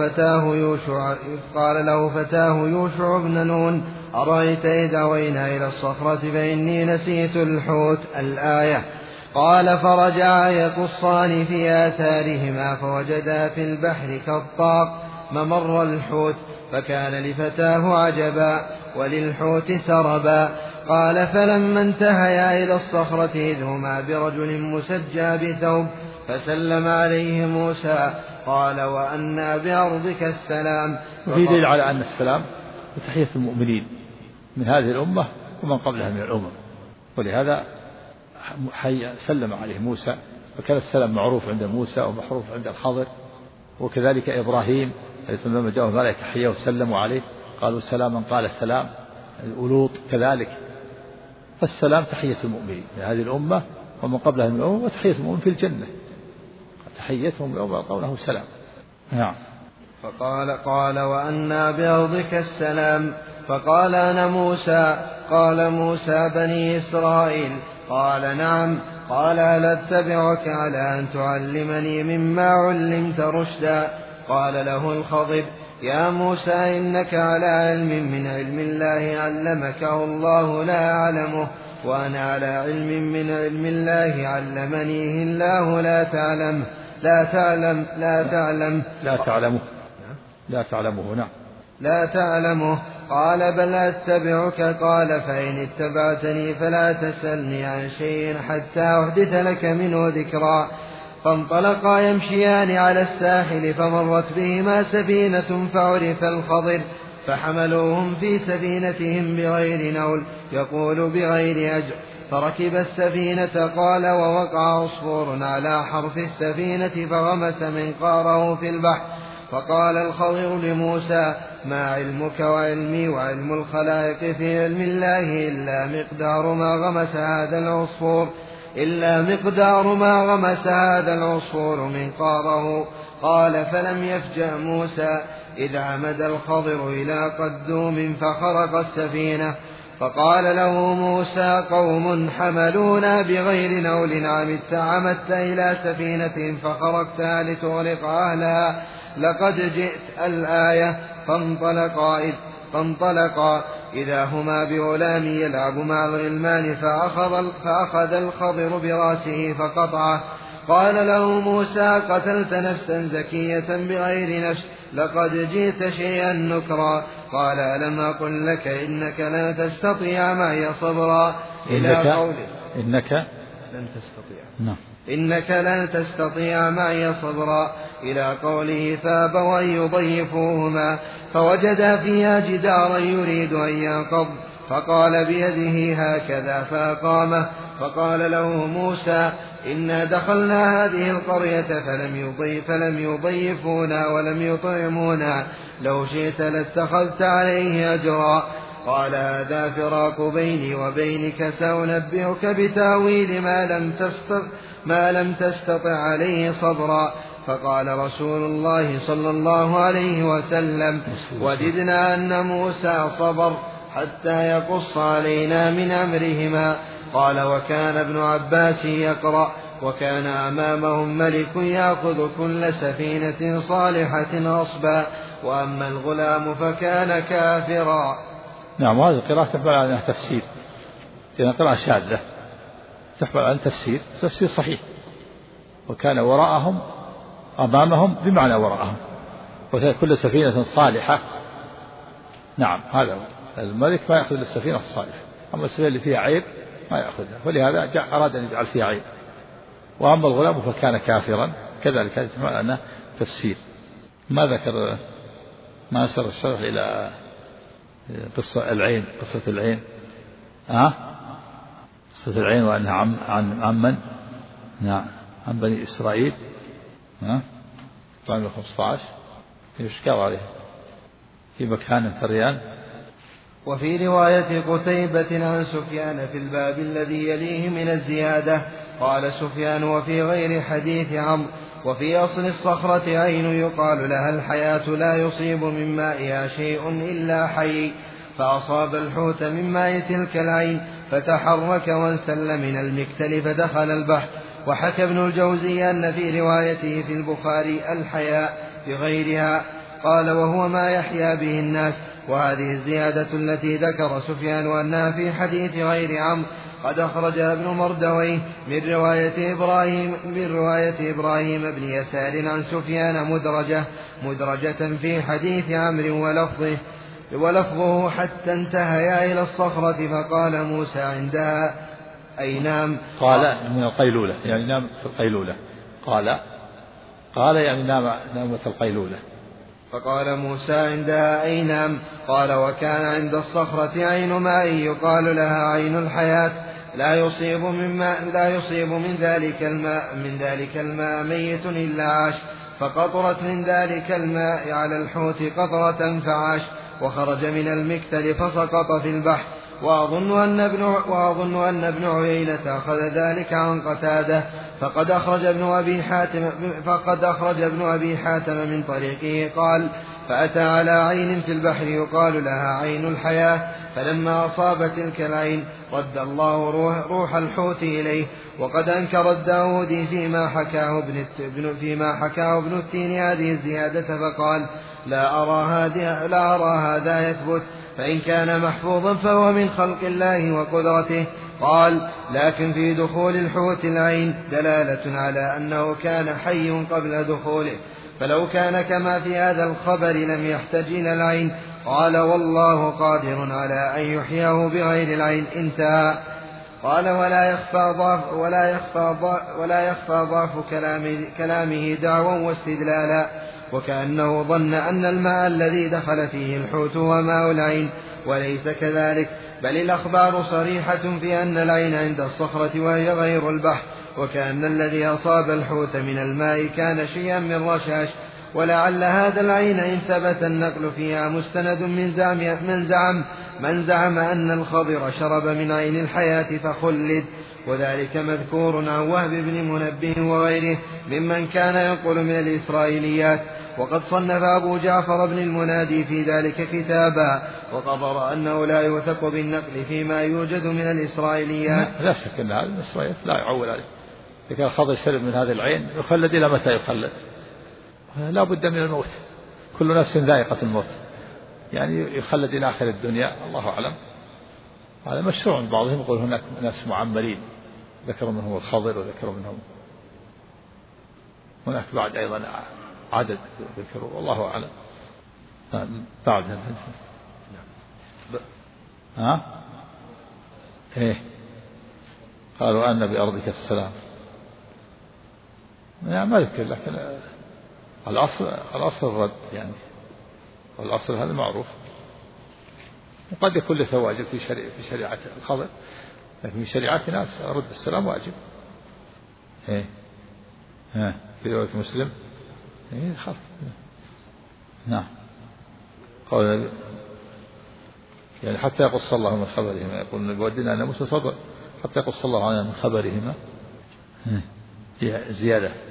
فتاه يوشع بن نون أرأيت إذا أوينا إلى الصخرة فإني نسيت الحوت الآية. قال فرجعا يقصان في آثارهما فوجدا في البحر كالطاق ممر الحوت، فكان لفتاه عجبا وللحوت سربا. قال فلما انتهيا إلى الصخرة إذ هما برجل مسجى بثوب فسلم عليه موسى قال وأنى بأرضك السلام. وفي دليل على أن السلام وتحية المؤمنين من هذه الأمة ومن قبلها من الأمم، ولهذا سلم عليه موسى، وكان السلام معروف عند موسى ومعروف عند الخضر، وكذلك إبراهيم لما جاءه الملائكة حياه وسلموا عليه قالوا سلاما قال سلام. الألوط كذلك. فالسلام تحية المؤمنين من هذه الأمة ومن قبلها من الأمم، وتحية المؤمن في الجنة تحيتهم يوم يلقونه سلام. نعم. قال وأنى بأرضك السلام. فقال أنا موسى. قال موسى بني إسرائيل. قال نعم. قال هل أتبعك على أن تعلمني مما علمت رشدا. قال له الخضر يا موسى إنك على علم من علم الله علمكه الله لا أعلمه، وأنا على علم من علم الله علمنيه الله لا تعلمه. قال بل أتبعك. قال فإن اتبعتني فلا تسألني عن شيء حتى أحدث لك منه ذكرا. فانطلقا يمشيان على الساحل فمرت بهما سفينة فعرف الخضر فحملوهم في سفينتهم بغير نول يقول بغير أجر. فركب السفينة. قال ووقع عصفور على حرف السفينة فغمس منقاره في البحر. فقال الخضر لموسى ما علمك وعلمي وعلم الخلائق في علم الله إلا مقدار ما غمس هذا العصفور منقاره. قال فلم يفجأ موسى إذ عمد الخضر إلى قدوم فخرق السفينة. فقال له موسى قوم حملونا بغير نول عمدت إلى سفينة فخرقتها لتغرق أهلها لقد جئت الآية. فانطلقا إذا هما بغلام يلعب مع الغلمان فأخذ الخضر براسه فقطعه. قال له موسى قتلت نفسا زكية بغير نفس لقد جئت شيئا نكرا. قال ألم أقل لك إنك لن تستطيع معي صبرا إلى قوله إنك لن تستطيع معي صبرا إلى قوله فأبوا أن يضيفوهما فوجدا فيها جدارا يريد أن ينقض فقال بيده هكذا فأقامه. فقال له موسى إنا دخلنا هذه القرية فلم يضيفونا ولم يطعمونا لو شئت لاتخذت عليه أجرا. قال هذا فراق بيني وبينك سأنبئك بتأويل ما لم تستطع عليه صبرا. فقال رسول الله صلى الله عليه وسلم: وددنا أن موسى صبر حتى يقص علينا من أمرهما. قال: وكان ابن عباس يقرأ: وكان أمامهم ملك يأخذ كل سفينة صالحة غصبا، وأما الغلام فكان كافرا. نعم، وهذه القراءة تحمل على أنها تفسير، لأنها قراءة شاذة تحمل على تفسير صحيح. وكان وراءهم أمامهم بمعنى وراءهم، وكان كل سفينة صالحة. نعم، هذا الملك ما يأخذ السفينة الصالحة، أما السفينة اللي فيها عيب ما يأخذها، ولهذا أراد أن يجعل فيها عيب. وأما الغلام فكان كافرا، كذلك هذا تحمل على تفسير. ما ذكر ما أشار الشرح إلى قصة العين، قصة العين، قصة العين، وأنها عن من؟ نعم، عن بني إسرائيل. طعام 15 يشكر عليه في مكان ثريان. وفي رواية قتيبة عن سفيان في الباب الذي يليه من الزيادة قال سفيان: وفي غير حديث عمرو: وفي أصل الصخرة عين يقال لها الحياة لا يصيب من مائها شيء إلا حي، فأصاب الحوت من ماء تلك العين فتحرك وانسل من المكتل فدخل البحر. وحكى ابن الجوزي أن في روايته في البخاري الحياء بغيرها، قال: وهو ما يحيا به الناس. وهذه الزيادة التي ذكر سفيان أنها في حديث غير عمرو قد أخرجها ابن مردويه من رواية إبراهيم بن يسار عن سفيان مدرجة في حديث عمرو ولفظه: حتى انتهيا إلى الصخرة فقال موسى عندها: أي نام. قال من القيلولة، يعني نام في القيلولة. قال يعني نام في القيلولة. فقال موسى عندها: أي نام. قال: وكان عند الصخرة عين ماء يقال لها عين الحياة، لا يصيب من ذلك الماء ميت إلا عاش، فقطرت من ذلك الماء على الحوت قطرة فعاش، وخرج من المكتل فسقط في البحر. وأظن أن ابن عيينة أخذ ذلك عن قتادة، فقد أخرج ابن أبي حاتم من طريقه قال: فأتى على عين في البحر يقال لها عين الحياة، فلما أصاب تلك العين رد الله روح الحوت إليه. وقد أنكر الداودي فيما حكاه ابن التين هذه الزيادة، فقال: لا أرى هذا يثبت، فإن كان محفوظا فهو من خلق الله وقدرته. قال: لكن في دخول الحوت العين دلالة على أنه كان حي قبل دخوله، فلو كان كما في هذا الخبر لم يحتج إلى العين. قال: والله قادر على أن يحياه بغير العين. انتهى. قال: ولا يخفى ضعف كلامه دعوا واستدلالا، وكأنه ظن أن الماء الذي دخل فيه الحوت هو ماء العين، وليس كذلك، بل الأخبار صريحة في أن العين عند الصخرة وهي غير البحر، وكأن الذي أصاب الحوت من الماء كان شيئا من رشاش. ولعل هذا العين إن ثبت النقل فيها مستند من زعم أن الخضر شرب من عين الحياة فخلد، وذلك مذكور عن وهب بن منبه وغيره ممن كان ينقل من الإسرائيليات. وقد صنف أبو جعفر بن المنادي في ذلك كتابا، وقرر أنه لا يوثق بالنقل فيما يوجد من الإسرائيليات. لا شك أن هذه الإسرائيليات لا يعول عليه. إذا كان الخضر شرب من هذه العين يخلد إلى متى يخلد؟ لا بد من الموت، كل نفس ذائقة الموت، يعني يخلد إلى آخر الدنيا، الله أعلم. هذا مشروع. بعضهم يقول هناك ناس معمرين، ذكروا منهم الخضر وذكروا منهم هناك بعد أيضا عدد ذكروا، والله أعلم. بعد قالوا أن بأرضك السلام، يعني ما ذكر، لكن الأصل الرد، يعني والأصل هذا معروف. وقد يكون له واجب في شريعة الخضر، لكن في شريعة ناس رد السلام واجب. في رواية مسلم خف. نعم، قال يعني حتى يقص الله من خبرهما، يقول بودنا أن موسى صبر حتى يقص الله عنه من خبرهما. زيادة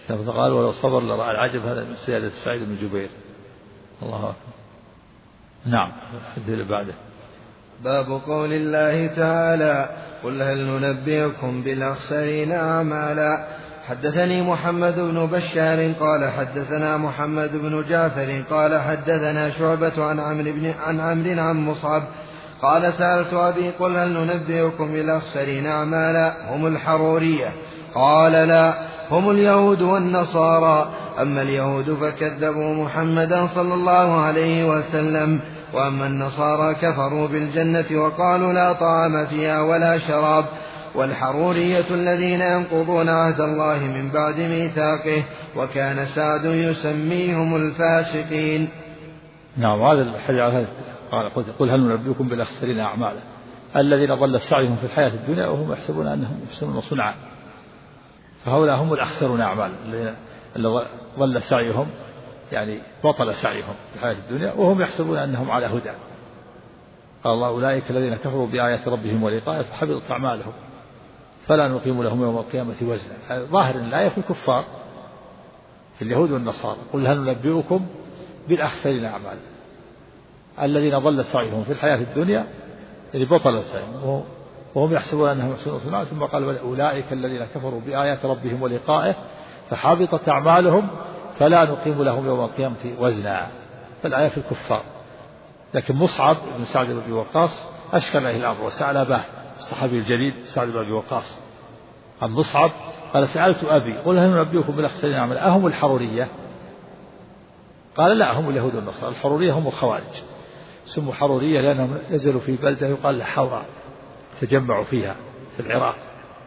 قال ولو صبر لرأى العجب. هذا من سيادة سعيد بن جبير. الله أكبر. نعم. الحديث اللي بعده باب قول الله تعالى قل هل ننبئكم بالأخسرين أعمالا. حدثني محمد بن بشار قال حدثنا محمد بن جعفر قال حدثنا شعبة عن عمرو عن مصعب قال سألت أبي قل هل ننبئكم بالأخسرين أعمالا هم الحرورية؟ قال لا، هم اليهود والنصارى. أما اليهود فكذبوا محمدا صلى الله عليه وسلم، وأما النصارى كفروا بالجنة وقالوا لا طعام فيها ولا شراب. والحرورية الذين ينقضون عهد الله من بعد ميثاقه، وكان سعد يسميهم الفاسقين. نعم. هذا الحديث قل هل ننبئكم بالأخسرين أعمالا الذين ضل سعيهم في الحياة الدنيا وهم يحسبون أنهم يحسنون صنعا. فهؤلاء هم الأخسرون أعمالا الذين ضل سعيهم، يعني بطل سعيهم في الحياة الدنيا وهم يحسبون أنهم على هدى. قال الله أولئك الذين كفروا بآيات ربهم ولقائه فحبطت أعمالهم فلا نقيم لهم يوم القيامة وزنا. ظاهر الآية في الكفار في اليهود والنصارى. قل هل ننبئكم بالأخسرين أعمالا الذين ضل سعيهم في الحياة الدنيا، يعني بطل سعيهم وهم يحسبون أنهم يحسنون صنعا. ثم قال أولئك الذين كفروا بآيات ربهم ولقائه فحبطت أعمالهم فلا نقيم لهم يوم القيامة وزنا. فالآية في الكفار. لكن مصعب بن سعد بن أبي وقاص أشكل عليه الأمر وسأل أباه الصحابي الجليل سعد بن أبي وقاص عن مصعب قال سألت أبي قل هل ننبئكم بالأخسرين أعمالا أهم الحرورية؟ قال لا، هم اليهود والنصارى. الحرورية هم الخوارج، سموا حرورية لأنهم نزلوا في بلدة يقال لها حوراء تجمعوا فيها في العراق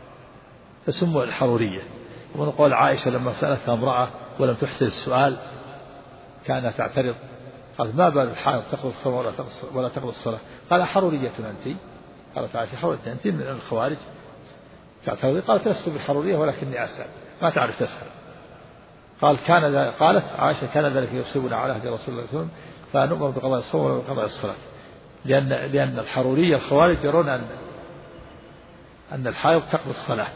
فسموا الحرورية. ومن قول عائشة لما سألتها امرأة ولم تحسن السؤال كانت تعترض قالت ما بال الحائض تقضي الصلاة ولا تقضي الصلاة؟ قال حرورية أنت؟ قالت عائشة حرورية أنت من الخوارج تعترض؟ قالت لست بالحرورية ولكني أسأل، ما تعرف تسأل. قالت عائشة كان ذلك يصيبنا على عهد رسول الله صلى الله عليه وسلم فنؤمر بقضاء الصوم وقضاء الصلاة، لأن الحرورية الخوارج يرون أن الحائض تقضي الصلاة،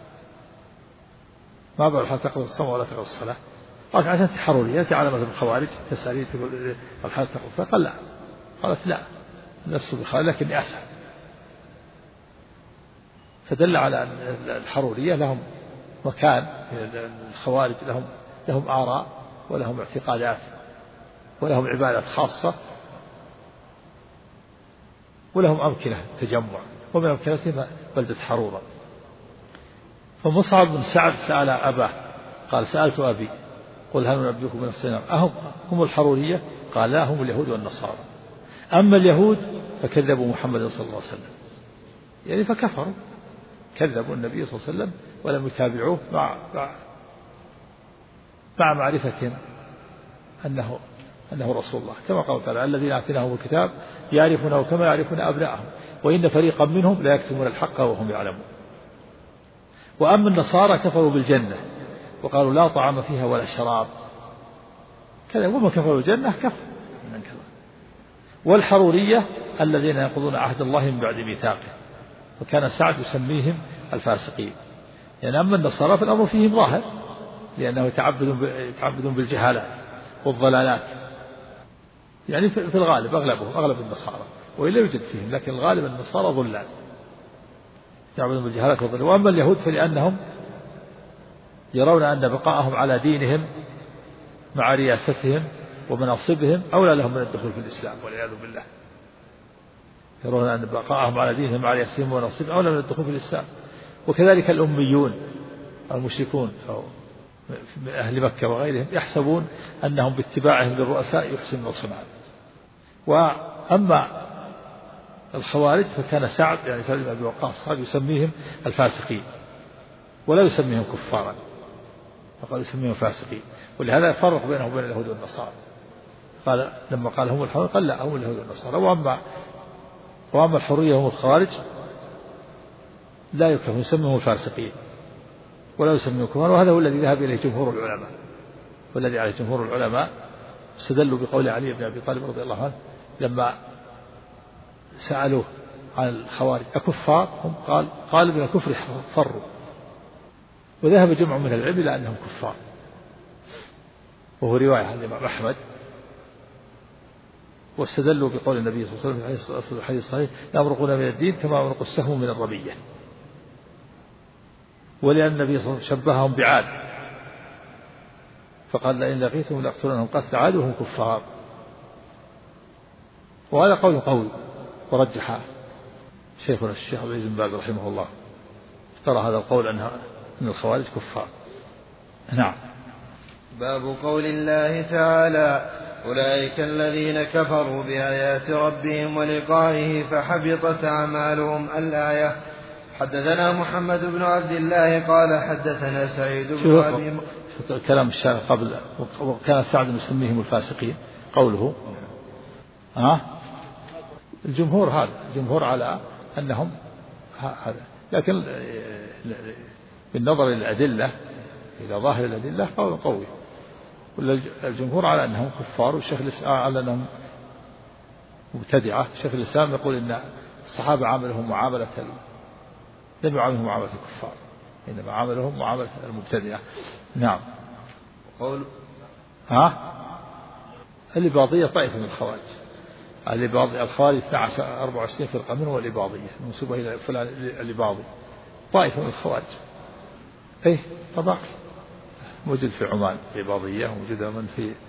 ما بال الحائض تقضي الصوم ولا تقضي الصلاة. قالت عائشة أنت حرورية أنت على مذهب الخوارج تسألين تقول الحائض تقضي الصلاة؟ قال لا. قالت لا لست بالخوارج لكني أسأل. فدل على أن الحرورية لهم مكان، الخوارج لهم آراء ولهم اعتقادات ولهم عبادات خاصة ولهم أمكنة تجمع، ومن أمكنتهم بلدة حرورة. فمصعب بن سعد سأل أباه قال سألت أبي قل هل ننبئكم بالأخسرين هم الحرورية؟ قال لا، هم اليهود والنصارى. أما اليهود فكذبوا محمد صلى الله عليه وسلم، يعني فكفروا، كذبوا النبي صلى الله عليه وسلم ولم يتابعوه مع معرفتهم أنه رسول الله، كما قال تعالى الذين آتيناهم الكتاب يعرفونه كما يعرفون أبناءهم وإن فريقا منهم لا يكتمون الحق وهم يعلمون. وأما النصارى كفروا بالجنة وقالوا لا طعام فيها ولا شراب، كذا وما كفروا بالجنة كفر. والحرورية الذين ينقضون عهد الله من بعد ميثاقه، وكان سعد يسميهم الفاسقين. يعني أما النصارى فالأمر فيهم ظاهر لأنه يتعبدون بالجهالات والضلالات، يعني في الغالب أغلب النصارى، وإلا يوجد فيهم لكن الغالب النصارى ضلال يتعبدون بالجهالات والضلالات. وأما اليهود فلأنهم يرون أن بقاءهم على دينهم مع رياستهم ومناصبهم أولى لهم من الدخول في الإسلام والعياذ بالله، يرون أن بقاءهم على دينهم مع رياستهم ومناصبهم أولى من الدخول في الإسلام. وكذلك الأميون المشركون من أهل مكة وغيرهم يحسبون أنهم باتباعهم للرؤساء يحسنون صنعا. وأما الخوارج فكان سعد يعني سعد بن أبي وقاص يسميهم الفاسقين ولا يسميهم كفارا، فقال يسميهم فاسقين. ولهذا يفرق بينهم وبين اليهود والنصارى. قال لما قال هم الحرورية قال لا، هم اليهود والنصارى. وأما الحرورية هم الخوارج لا يكفرون، يسميهم الفاسقين ولا يسميهم كفار. وهذا هو الذي ذهب إليه جمهور العلماء، والذي عليه جمهور العلمااء استدلوا بقول علي بن أبي طالب رضي الله عنه لما سألوه عن الخوارج أكفار هم؟ قال من الكفر فروا. وذهب جمع من العلم إلى أنهم كفار وهو رواية عن الإمام أحمد. واستدلوا بقول النبي صلى الله عليه وسلم في الحديث الصحيح: يمرقون من الدين كما يمرق السهم من الرمية. ولأن النبي صلى الله عليه وسلم شبههم بعاد فقال: لئن لقيتهم لأقتلنهم قتل عاد وهم كفار. وهذا قول قوي، ورجح شيخنا الشيخ عبد العزيز بن باز رحمه الله ترى هذا القول أن الخوارج كفار. نعم. باب قول الله تعالى: أولئك الذين كفروا بآيات ربهم ولقائه فحبطت أعمالهم. الآية. حدثنا محمد بن عبد الله قال حدثنا سعيد بن أبي كلام الشارع قبل، وكان سعد يسميهم الفاسقين. قوله الجمهور على أنهم هذا، لكن بالنظر إلى الأدلة إلى ظاهر الأدلة قول قوي. الجمهور على أنهم كفار، والشيخ الإسلام على أنهم مبتدعة. الشيخ الإسلام يقول إن الصحابة عاملهم معاملة لم يعاملهم معاملة الكفار، إنما عاملهم معاملة المبتدعة. نعم. قول الإباضية طائفة من الخوارج. الخوارج 24 فرقة منهم الإباضية منسوبة إلى فلان الإباضي، طائفة من الخوارج. طبعا موجود في عمان الإباضية، وموجود من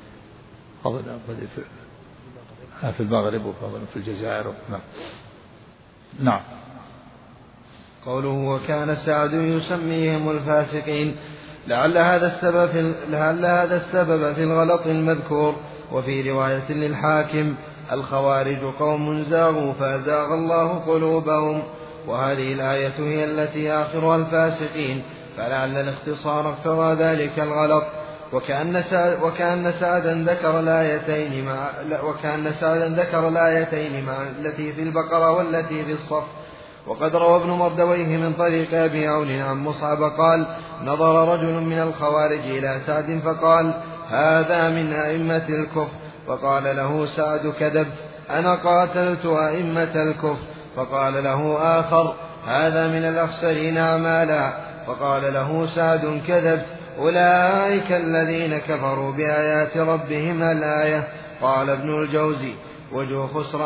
في المغرب وفي الجزائر. نعم. قوله: وكان سعد يسميهم الفاسقين، لعل هذا السبب في الغلط المذكور. وفي رواية للحاكم: الخوارج قوم زاغوا فأزاغ الله قلوبهم. وهذه الآية هي التي آخرها الفاسقين، فلعل الاختصار اقتضى ذلك الغلط. وكأن سعدا ذكر الآيتين مع التي في البقرة والتي في الصف. وقد روى ابن مردويه من طريق أبي عون عن مصعب قال: نظر رجل من الخوارج إلى سعد فقال: هذا من أئمة الكفر. فقال له سعد: كذبت، أنا قاتلت أئمة الكفر. فقال له آخر: هذا من الأخسرين أعمالا. فقال له سعد: كذبت، أولئك الذين كفروا بآيات ربهم. الآية. قال ابن الجوزي: وجه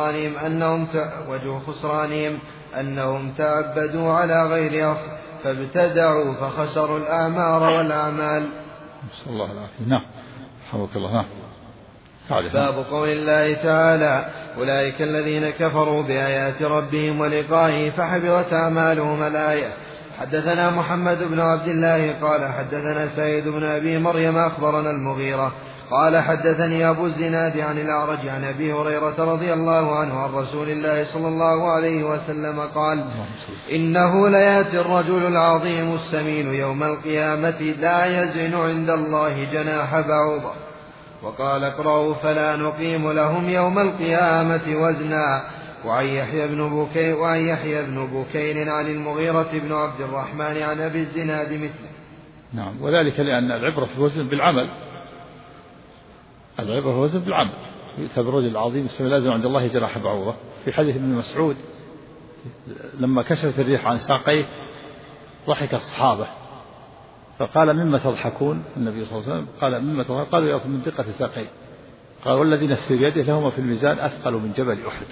خسرانهم أنهم تعبدوا على غير أصل فابتدعوا فخسروا الأعمار والأعمال. نسأل الله العافية. نعم. حفظك الله. نعم. باب قول الله تعالى: أولئك الذين كفروا بآيات ربهم ولقائه فحبطت أعمالهم. الآية. حدثنا محمد بن عبد الله قال حدثنا سعيد بن أبي مريم أخبرنا المغيرة قال حدثني أبو الزناد عن الأعرج عن أبي هريرة رضي الله عنه عن رسول الله صلى الله عليه وسلم قال: إنه ليأتي الرجل العظيم السمين يوم القيامة لا يزن عند الله جناح بعوضة. وقال: اقرأوا: فلا نقيم لهم يوم القيامة وزنا. وعن يحيى بن بكير عن المغيرة بن عبد الرحمن عن أبي الزناد مثله. نعم. وذلك لأن العبرة في الوزن بالعمل. العبرة في الوزن بالعمل. يؤتى بالرجل العظيم السمين لا يزن عند الله جناح بعوضة. في حديث ابن مسعود لما كشفت الريح عن ساقيه ضحك الصحابة فقال: مما تضحكون؟ النبي صلى الله عليه وسلم قال: مما تضحكون؟ قالوا: يا من دقة ساقيه. قال: والذي نفسي بيده لهما في الميزان أثقل من جبل أحد.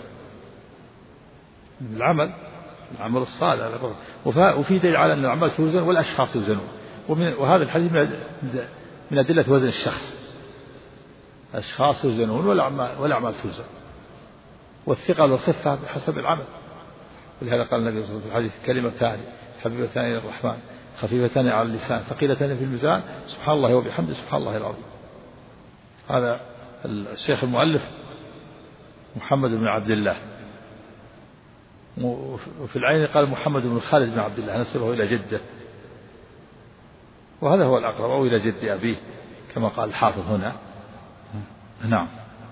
العمل الصالح. وفي دليل على أن الأعمال توزن والأشخاص يوزنون. وهذا الحديث من أدلة وزن الشخص. الأشخاص يوزنون والأعمال توزن، والثقل والخفة بحسب العمل. ولهذا قال النبي صلى الله عليه وسلم في الحديث: كلمتان حبيبتان إلى الرحمن خفيفتان على اللسان ثقيلتان في الميزان سبحان الله وبحمده سبحان الله العظيم. هذا الشيخ المؤلف محمد بن عبد الله. وفي العين قال محمد بن خالد بن عبد الله نسبه إلى جده، وهذا هو الأقرب، أو إلى جد أبيه كما قال الحافظ هنا. نعم.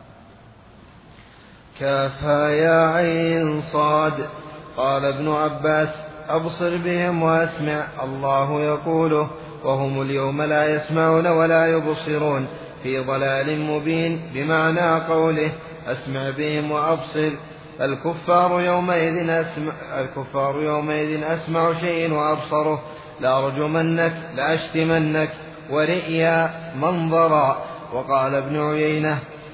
كافها يا عين صاد. قال ابن عباس: أبصر بهم وأسمع. الله يقوله وهم اليوم لا يسمعون ولا يبصرون في ضلال مبين، بمعنى قوله: أسمع بهم وأبصر. الكفار يومئذ أسمع شيء وأبصره، لأرجمنك لأشتمنك، ورئيا منظرا. وقال ابن عيينة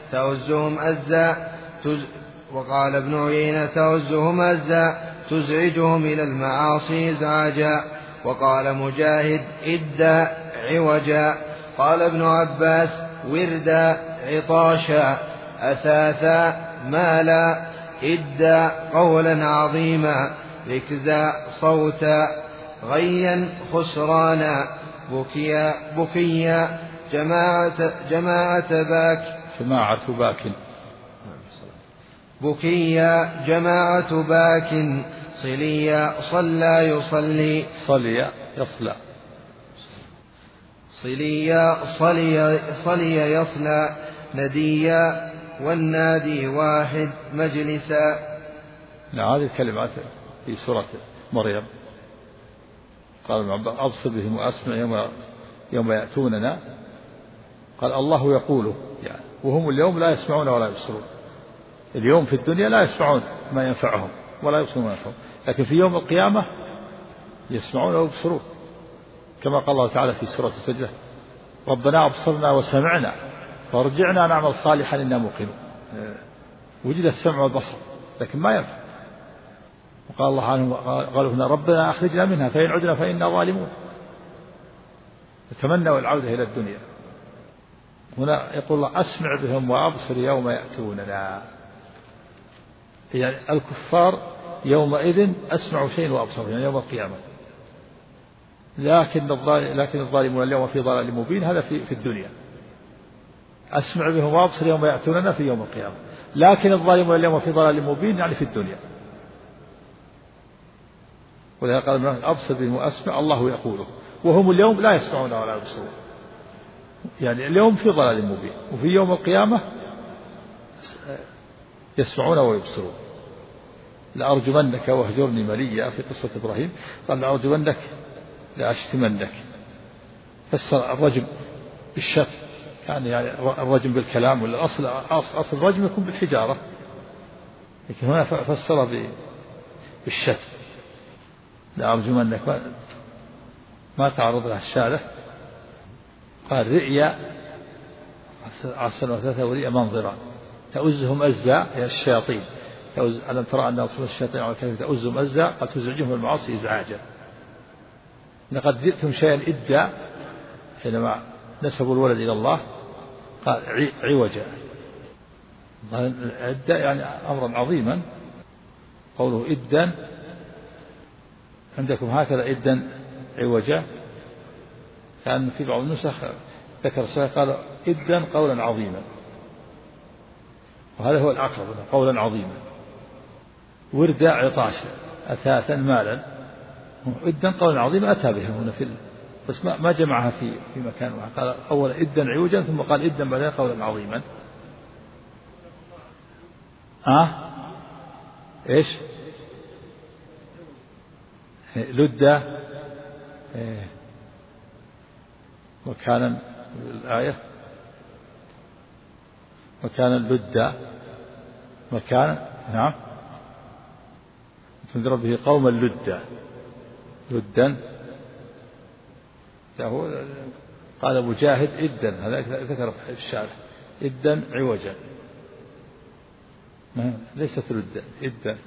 تؤزهم أزا تزعجهم إلى المعاصي إزعاجا. وقال مجاهد إدا عوجا. قال ابن عباس وردا عطاشا أثاثا مالا إدا قولا عظيما ركزا صوتا غيا خسرانا بكيا جماعة باك بكيا جماعة باك صليا صلى يصلي صليا صلي يصلى نديا والنادي واحد مجلسا. هذه الكلمات في سورة مريم. قال ابن عباس أبصر بهم وأسمع يوم يأتوننا. قال الله يقول يعني وهم اليوم لا يسمعون ولا يبصرون. اليوم في الدنيا لا يسمعون ما ينفعهم ولا يبصرون ما ينفعهم، لكن في يوم القيامة يسمعون ويبصرون، كما قال الله تعالى في سورة السجدة ربنا أبصرنا وسمعنا فارجعنا نعمل صالحا إنا موقنون. وجد السمع والبصر لكن ما ينفع. وقال الله عنه قالوا هنا ربنا أخرجنا منها فإن عدنا فإنا ظالمون. يتمنوا العودة إلى الدنيا. هنا يقول الله أسمع بهم وأبصر يوم يأتوننا، يعني الكفار يومئذ أسمع شيء وأبصر يعني يوم القيامة. لكن الظالمون اليوم في ضلال مبين. هذا في الدنيا. أسمع بهم وأبصر يوم يأتوننا في يوم القيامة. لكن الظالمون اليوم في ضلال مبين يعني في الدنيا. ولذلك قال أبصر بهم وأسمع الله يقوله وهم اليوم لا يسمعون ولا يبصرون، يعني اليوم في ضلال مبين وفي يوم القيامة يسمعون ويبصرون. لأرجمنك واهجرني مليا في قصة إبراهيم. قال لأرجمنك لأشتمنك. فسر الرجم بالشتم يعني الرجم بالكلام، ولا أصل الرجم يكون بالحجارة، لكن هنا فسر بالشتم. لأرجمنك ما تعرض له الشارع. قال رئيا عسل وثلاثة ورئيا منظرا تؤزهم أزا يا الشياطين. ألم ترى أن أصل الشياطين على كيف تؤزهم أزا قد تزعجهم المعاصي إزعاجا. لقد جئتم شيئا إدا حينما نسبوا الولد إلى الله قال عوجا. إدا يعني أمرا عظيما. قوله إدا عندكم هكذا إدا عوجا، كان في بعض النسخ ذكر الشيخ قال إدا قولا عظيما، وهذا هو الأقرب قولا عظيما. وردا عطاشا أثاثا مالا. إدا قولا عظيما أتى بها هنا بس ما جمعها في مكان واحد. قال أولا إدا عوجا ثم قال إدا بعدها قولا عظيما. إيش لدا وكان الآية مكانا لدا مكانا نعم تنذر به قوما لدا قال مجاهد إدا، هذا ذكر في الشارع إدا عوجا ليست لدا إدا.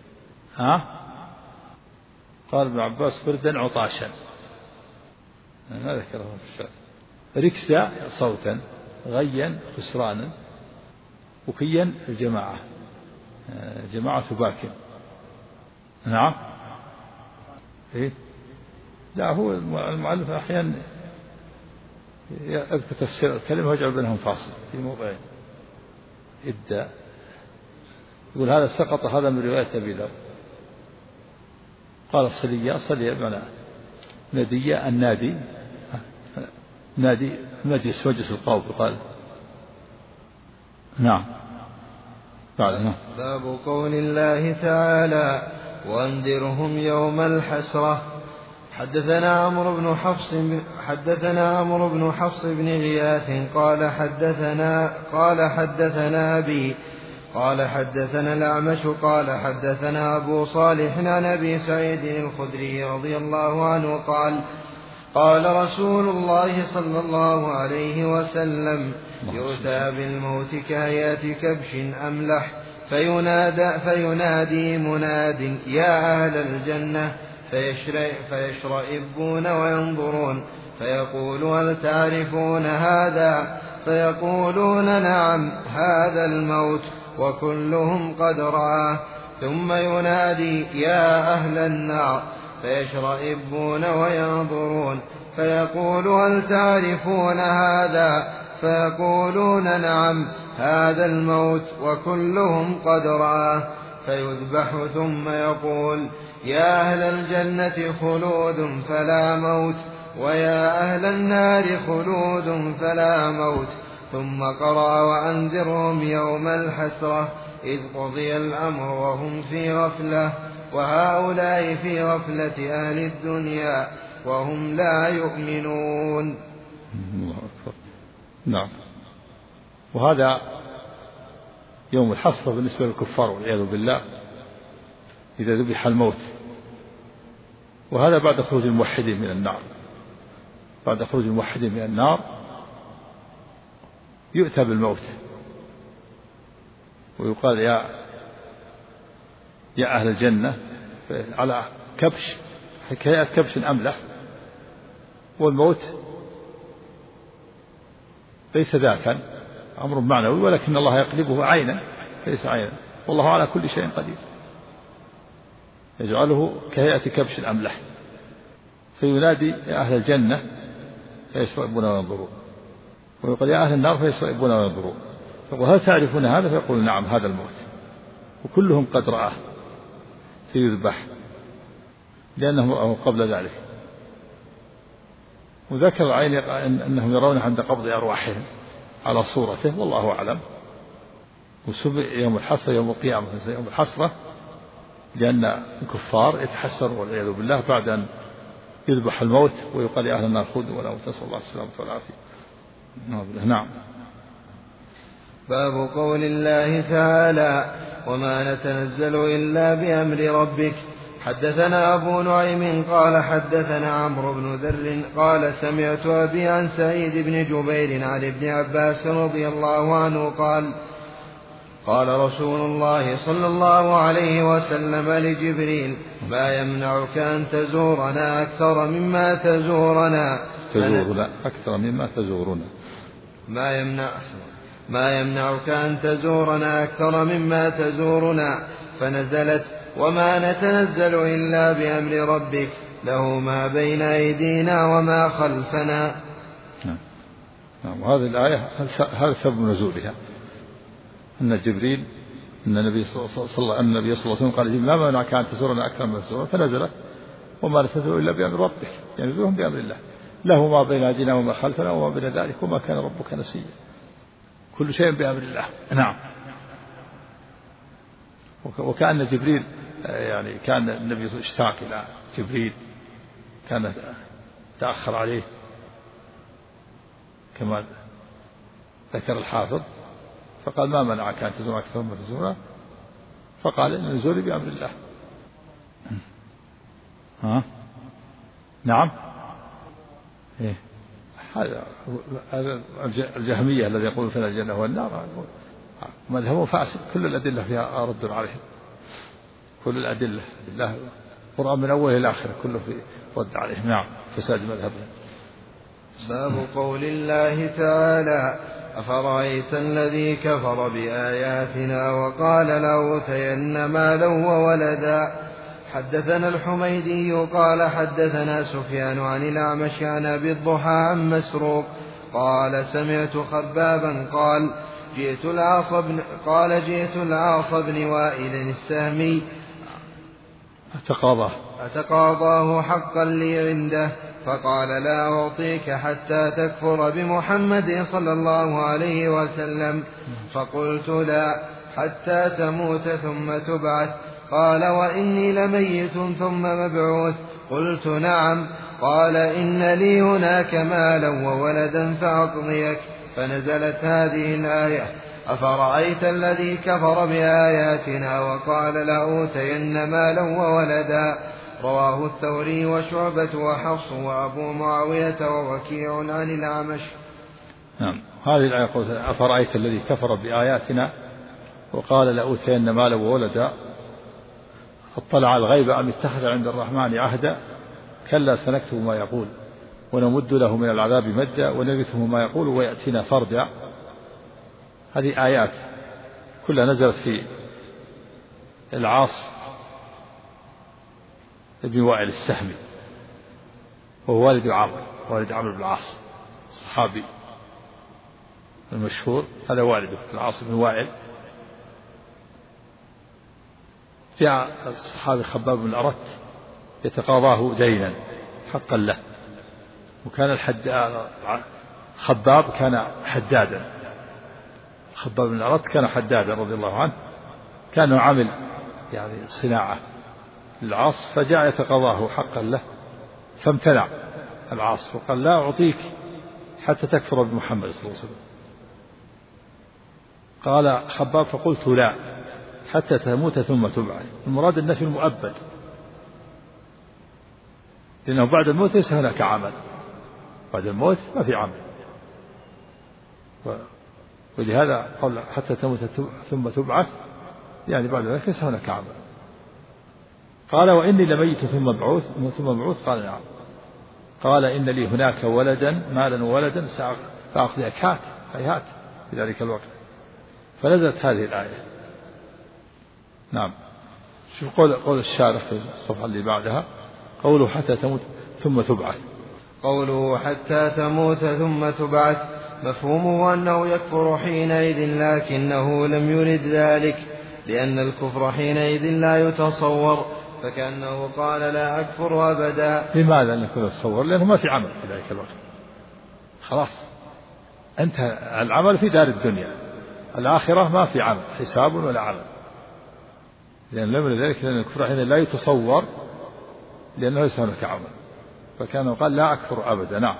قال ابن عباس فردا عطاشا ما ذكره في الشارع. ركسا صوتا غيا خسرانا بكيا الجماعة جماعة باك. نعم إيه؟ لا هو المؤلف أحيانا يذكر تفسير الكلمة ويجعل بينهم فاصل في موضعين. إدا يقول هذا سقط هذا من رواية أبي ذر. قال صلي بمعنى ندية النادي نادي مجلس القوم. قال نعم بعد باب قول الله تعالى وانذرهم يوم الحسرة. حدثنا عمرو بن حفص بن غياث قال حدثنا أبي قال حدثنا الأعمش قال حدثنا أبو صالح عن أبي سعيد الخدري رضي الله عنه قال قال رسول الله صلى الله عليه وسلم يؤتى بالموت كهيئة كبش أملح فينادي مناد يا أهل الجنة فيشرئبون وينظرون فيقول هل تعرفون هذا؟ فيقولون نعم هذا الموت، وكلهم قد رآه. ثم ينادي يا أهل النار فيشرئبون وينظرون فيقول هل تعرفون هذا؟ فيقولون نعم هذا الموت، وكلهم قد رآه. فيذبح ثم يقول يا أهل الجنة خلود فلا موت، ويا أهل النار خلود فلا موت. ثم قرأ وأنذرهم يوم الحسرة إذ قضي الأمر وهم في غفلة، وهؤلاء في غفلة أهل الدنيا وهم لا يؤمنون. الله أكبر. نعم. وهذا يوم الحسرة بالنسبة للكفار والعياذ بالله إذا ذبح الموت، وهذا بعد خروج الموحدين من النار. بعد خروج الموحدين من النار يؤتى بالموت ويقال يا أهل الجنة على كبش حكاية كبش أملح، والموت ليس ذاتا أمر معنوي، ولكن الله يقلبه عينا ليس عينا، والله على كل شيء قدير. يجعله كهيئة كبش أملح فينادي يا أهل الجنة فيشرئبون وينظرون، ويقول يا أهل النار فيشرئبون وينظرون، فيقول هل تعرفون هذا؟ فيقول نعم هذا الموت، وكلهم قد رآه. فيذبح لأنه قبل ذلك. وذكر العين أنهم يرون عند قبض أرواحهم على صورته والله أعلم. وسبع يوم الحسرة يوم القيامة يوم الحسرة، لأن الكفار يتحسروا والعياذ بالله بعد أن يذبح الموت ويقال يا أهل النار خذوا ولا موت، نسأل الله السلامة والعافية. نعم. باب قول الله تعالى وما نتنزل إلا بأمر ربك. حدثنا أبو نعيم قال حدثنا عمرو بن ذر قال سمعت أبي عن سعيد بن جبير عن ابن عباس رضي الله عنه قال رسول الله صلى الله عليه وسلم لجبريل ما يمنعك أن تزورنا أكثر مما تزورنا أكثر مما تزورنا ما يمنعك أن تزورنا أكثر مما تزورنا. فنزلت وما نتنزل إلا بأمر ربك له ما بين أيدينا وما خلفنا. نعم. وهذه الآية هذا سبب نزولها أن جبريل أن النبي صلى الله عليه وسلم قال جبريل ما منعك أن تزورنا أكثر مما تزورنا، فنزلت وما نتنزل إلا بأمر ربك، يعني نزولهم بأمر الله له ما بين أيدينا وما خلفنا وما بين ذلك وما كان ربك نسيا، كل شيء بأمر الله. نعم. وكأن جبريل يعني كان النبي اشتاق إلى جبريل، كان تأخر عليه كما ذكر الحافظ، فقال ما منعك أن تزورنا أكثر مما تزورنا، فقال إن نزولي بأمر الله. نعم. هذا الجهمية الذي يقول في الجنة والنار مذهبه فاسد، كل الأدلة فيها رد عليهم، كل الأدلة بالله القرآن من أوله إلى آخره كله في رد عليهم. نعم. فساد مذهبهم. باب قول الله تعالى أفرأيت الذي كفر بآياتنا وقال لأوتين مالا وولدا. حدثنا الحميدي قال حدثنا سفيان عن الأعمش عن أبي الضحى عن مسروق قال سمعت خبابا قال جئت العاص بن وائل السهمي أتقاضاه حقا لي عنده، فقال لا أعطيك حتى تكفر بمحمد صلى الله عليه وسلم. فقلت لا حتى تموت ثم تبعث. قال وإني لميت ثم مبعوث. قلت نعم. قال إن لي هناك مالا وولدا فأقضيك. فنزلت هذه الآية أفرأيت الذي كفر بآياتنا وقال لأوتين مالا وولدا. رواه الثوري وشعبة وحفص وأبو معاوية ووكيع عن الأعمش. نعم. هذه الآية قلت أفرأيت الذي كفر بآياتنا وقال لأوتين مالا وولدا اطلع الغيب أم اتخذ عند الرحمن عهدا كلا سنكتب ما يقول ونمد له من العذاب مدا ونرثه ما يقول ويأتينا فردا. هذه آيات كلها نزلت في العاص ابن وائل السهمي وهو والد عمرو بن العاص الصحابي المشهور. هذا والده العاص بن وائل. جاء الصحابي خباب بن الأرت يتقاضاه دينا حقا له، وكان خباب كان حدادا. خباب بن الأرت كان حدادا رضي الله عنه، كان عامل يعني صناعة للعاص، فجاء يتقاضاه حقا له فامتنع العاص وقال لا أعطيك حتى تكفر بمحمد صلى الله عليه وسلم. قال خباب فقلت لا حتى تموت ثم تبعث. المراد النفي المؤبد، لأنه بعد الموت ليس هناك عمل، بعد الموت ما في عمل، ولهذا قال حتى تموت ثم تبعث، يعني بعد ذلك ليس هناك عمل. قال وإني لميت ثم بعوث قال نعم. قال إن لي هناك ولدا مالا وولدا سأقضي هيهات في ذلك الوقت. فنزلت هذه الآية. نعم. شوف قول الشارح في الصفحة اللي بعدها قوله حتى تموت ثم تبعث. قوله حتى تموت ثم تبعث مفهومه أنه يكفر حينئذ، لكنه لم يرد ذلك لأن الكفر حينئذ لا يتصور، فكأنه قال لا أكفر أبدا. لماذا لم يتصور؟ لأنه ما في عمل في ذلك الوقت، خلاص انتهى العمل في دار الدنيا، الآخرة ما في عمل، حساب ولا عمل. لأن لم يرد ذلك لأن الكفر حينئذ لا يتصور لأنه ليس هناك عمل، فكان قال لا أكفر أبدا. نعم.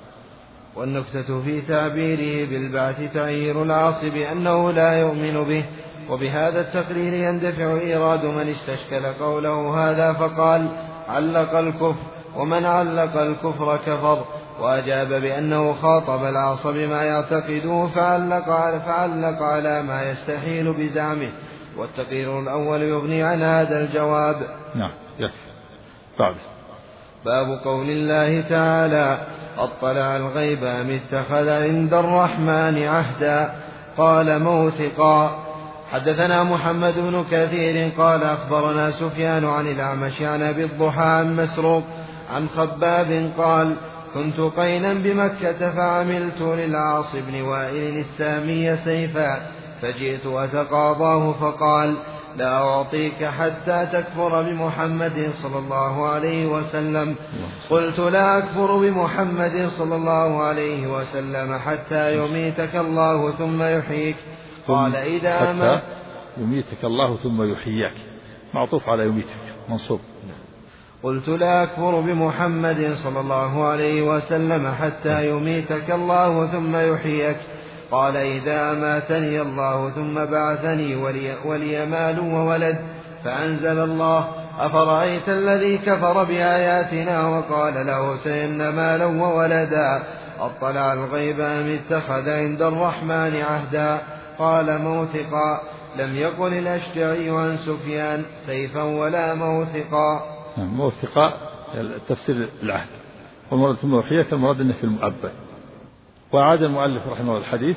والنكتة في تعبيره بالبعث تعيير العاص بأنه لا يؤمن به، وبهذا التقرير يندفع إيراد من استشكل قوله هذا فقال علق الكفر، ومن علق الكفر كفر، وأجاب بأنه خاطب العاص بما يعتقده فعلق على ما يستحيل بزعمه، والتقرير الأول يغني عن هذا الجواب. نعم. يكفي. بعد باب قول الله تعالى اطلع الغيب أم اتخذ عند الرحمن عهدا. قال موثقا حدثنا محمد بن كثير قال أخبرنا سفيان عن الأعمش عن أبي الضحى عن مسروق عن خباب قال كنت قينا بمكة فعملت للعاص بن وائل السامي سيفا فجئت أتقاضاه فقال لا أعطيك حتى تكفر بمحمد صلى الله عليه وسلم. قلت لا أكفر بمحمد صلى الله عليه وسلم حتى يميتك الله ثم يحييك. قال إذا ما يميتك الله ثم يحييك، معطوف على يميتك منصوب. قلت لا أكفر بمحمد صلى الله عليه وسلم حتى يميتك الله ثم يحييك. قال إذا أماتني الله ثم بعثني ولي مال وولد. فأنزل الله أفرأيت الذي كفر بآياتنا وقال لأوتين مالا وولدا اطلع الغيب أم اتخذ عند الرحمن عهدا. قال موثقا لم يقل الأشجعي عن سفيان سيفا ولا موثقا. موثقا تفسير العهد، والمراد ثم يحييك المراد النفي المؤبد. وعاد المؤلف رحمه الله الحديث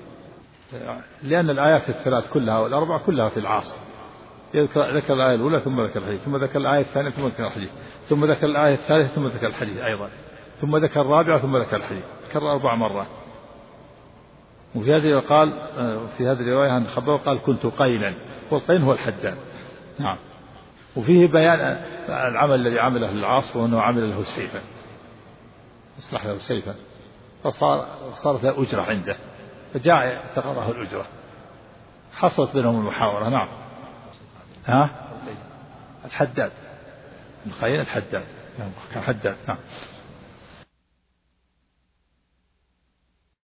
لأن الآيات الثلاث كلها والأربع كلها في العاص، ذكر الآية الأولى ثم ذكر الحديث، ثم ذكر الآية الثانية ثم ذكر الحديث، ثم ذكر الآية الثالثة ثم ذكر الحديث أيضا، ثم ذكر الرابعة ثم ذكر الحديث، ذكر 4 مرات. وفي هذه قال في هذه الرواية عن خباب قال كنت قينا، والقين هو الحداد. نعم. وفيه بيان العمل الذي عمله العاص وأنه عمل له سيفا، أصلح له سيفا فصارت له أجرة عنده، فجاء اعتقره الأجرة، حصلت بينهم المحاورة. نعم. الحداد الخيل الحداد كان حداد. نعم.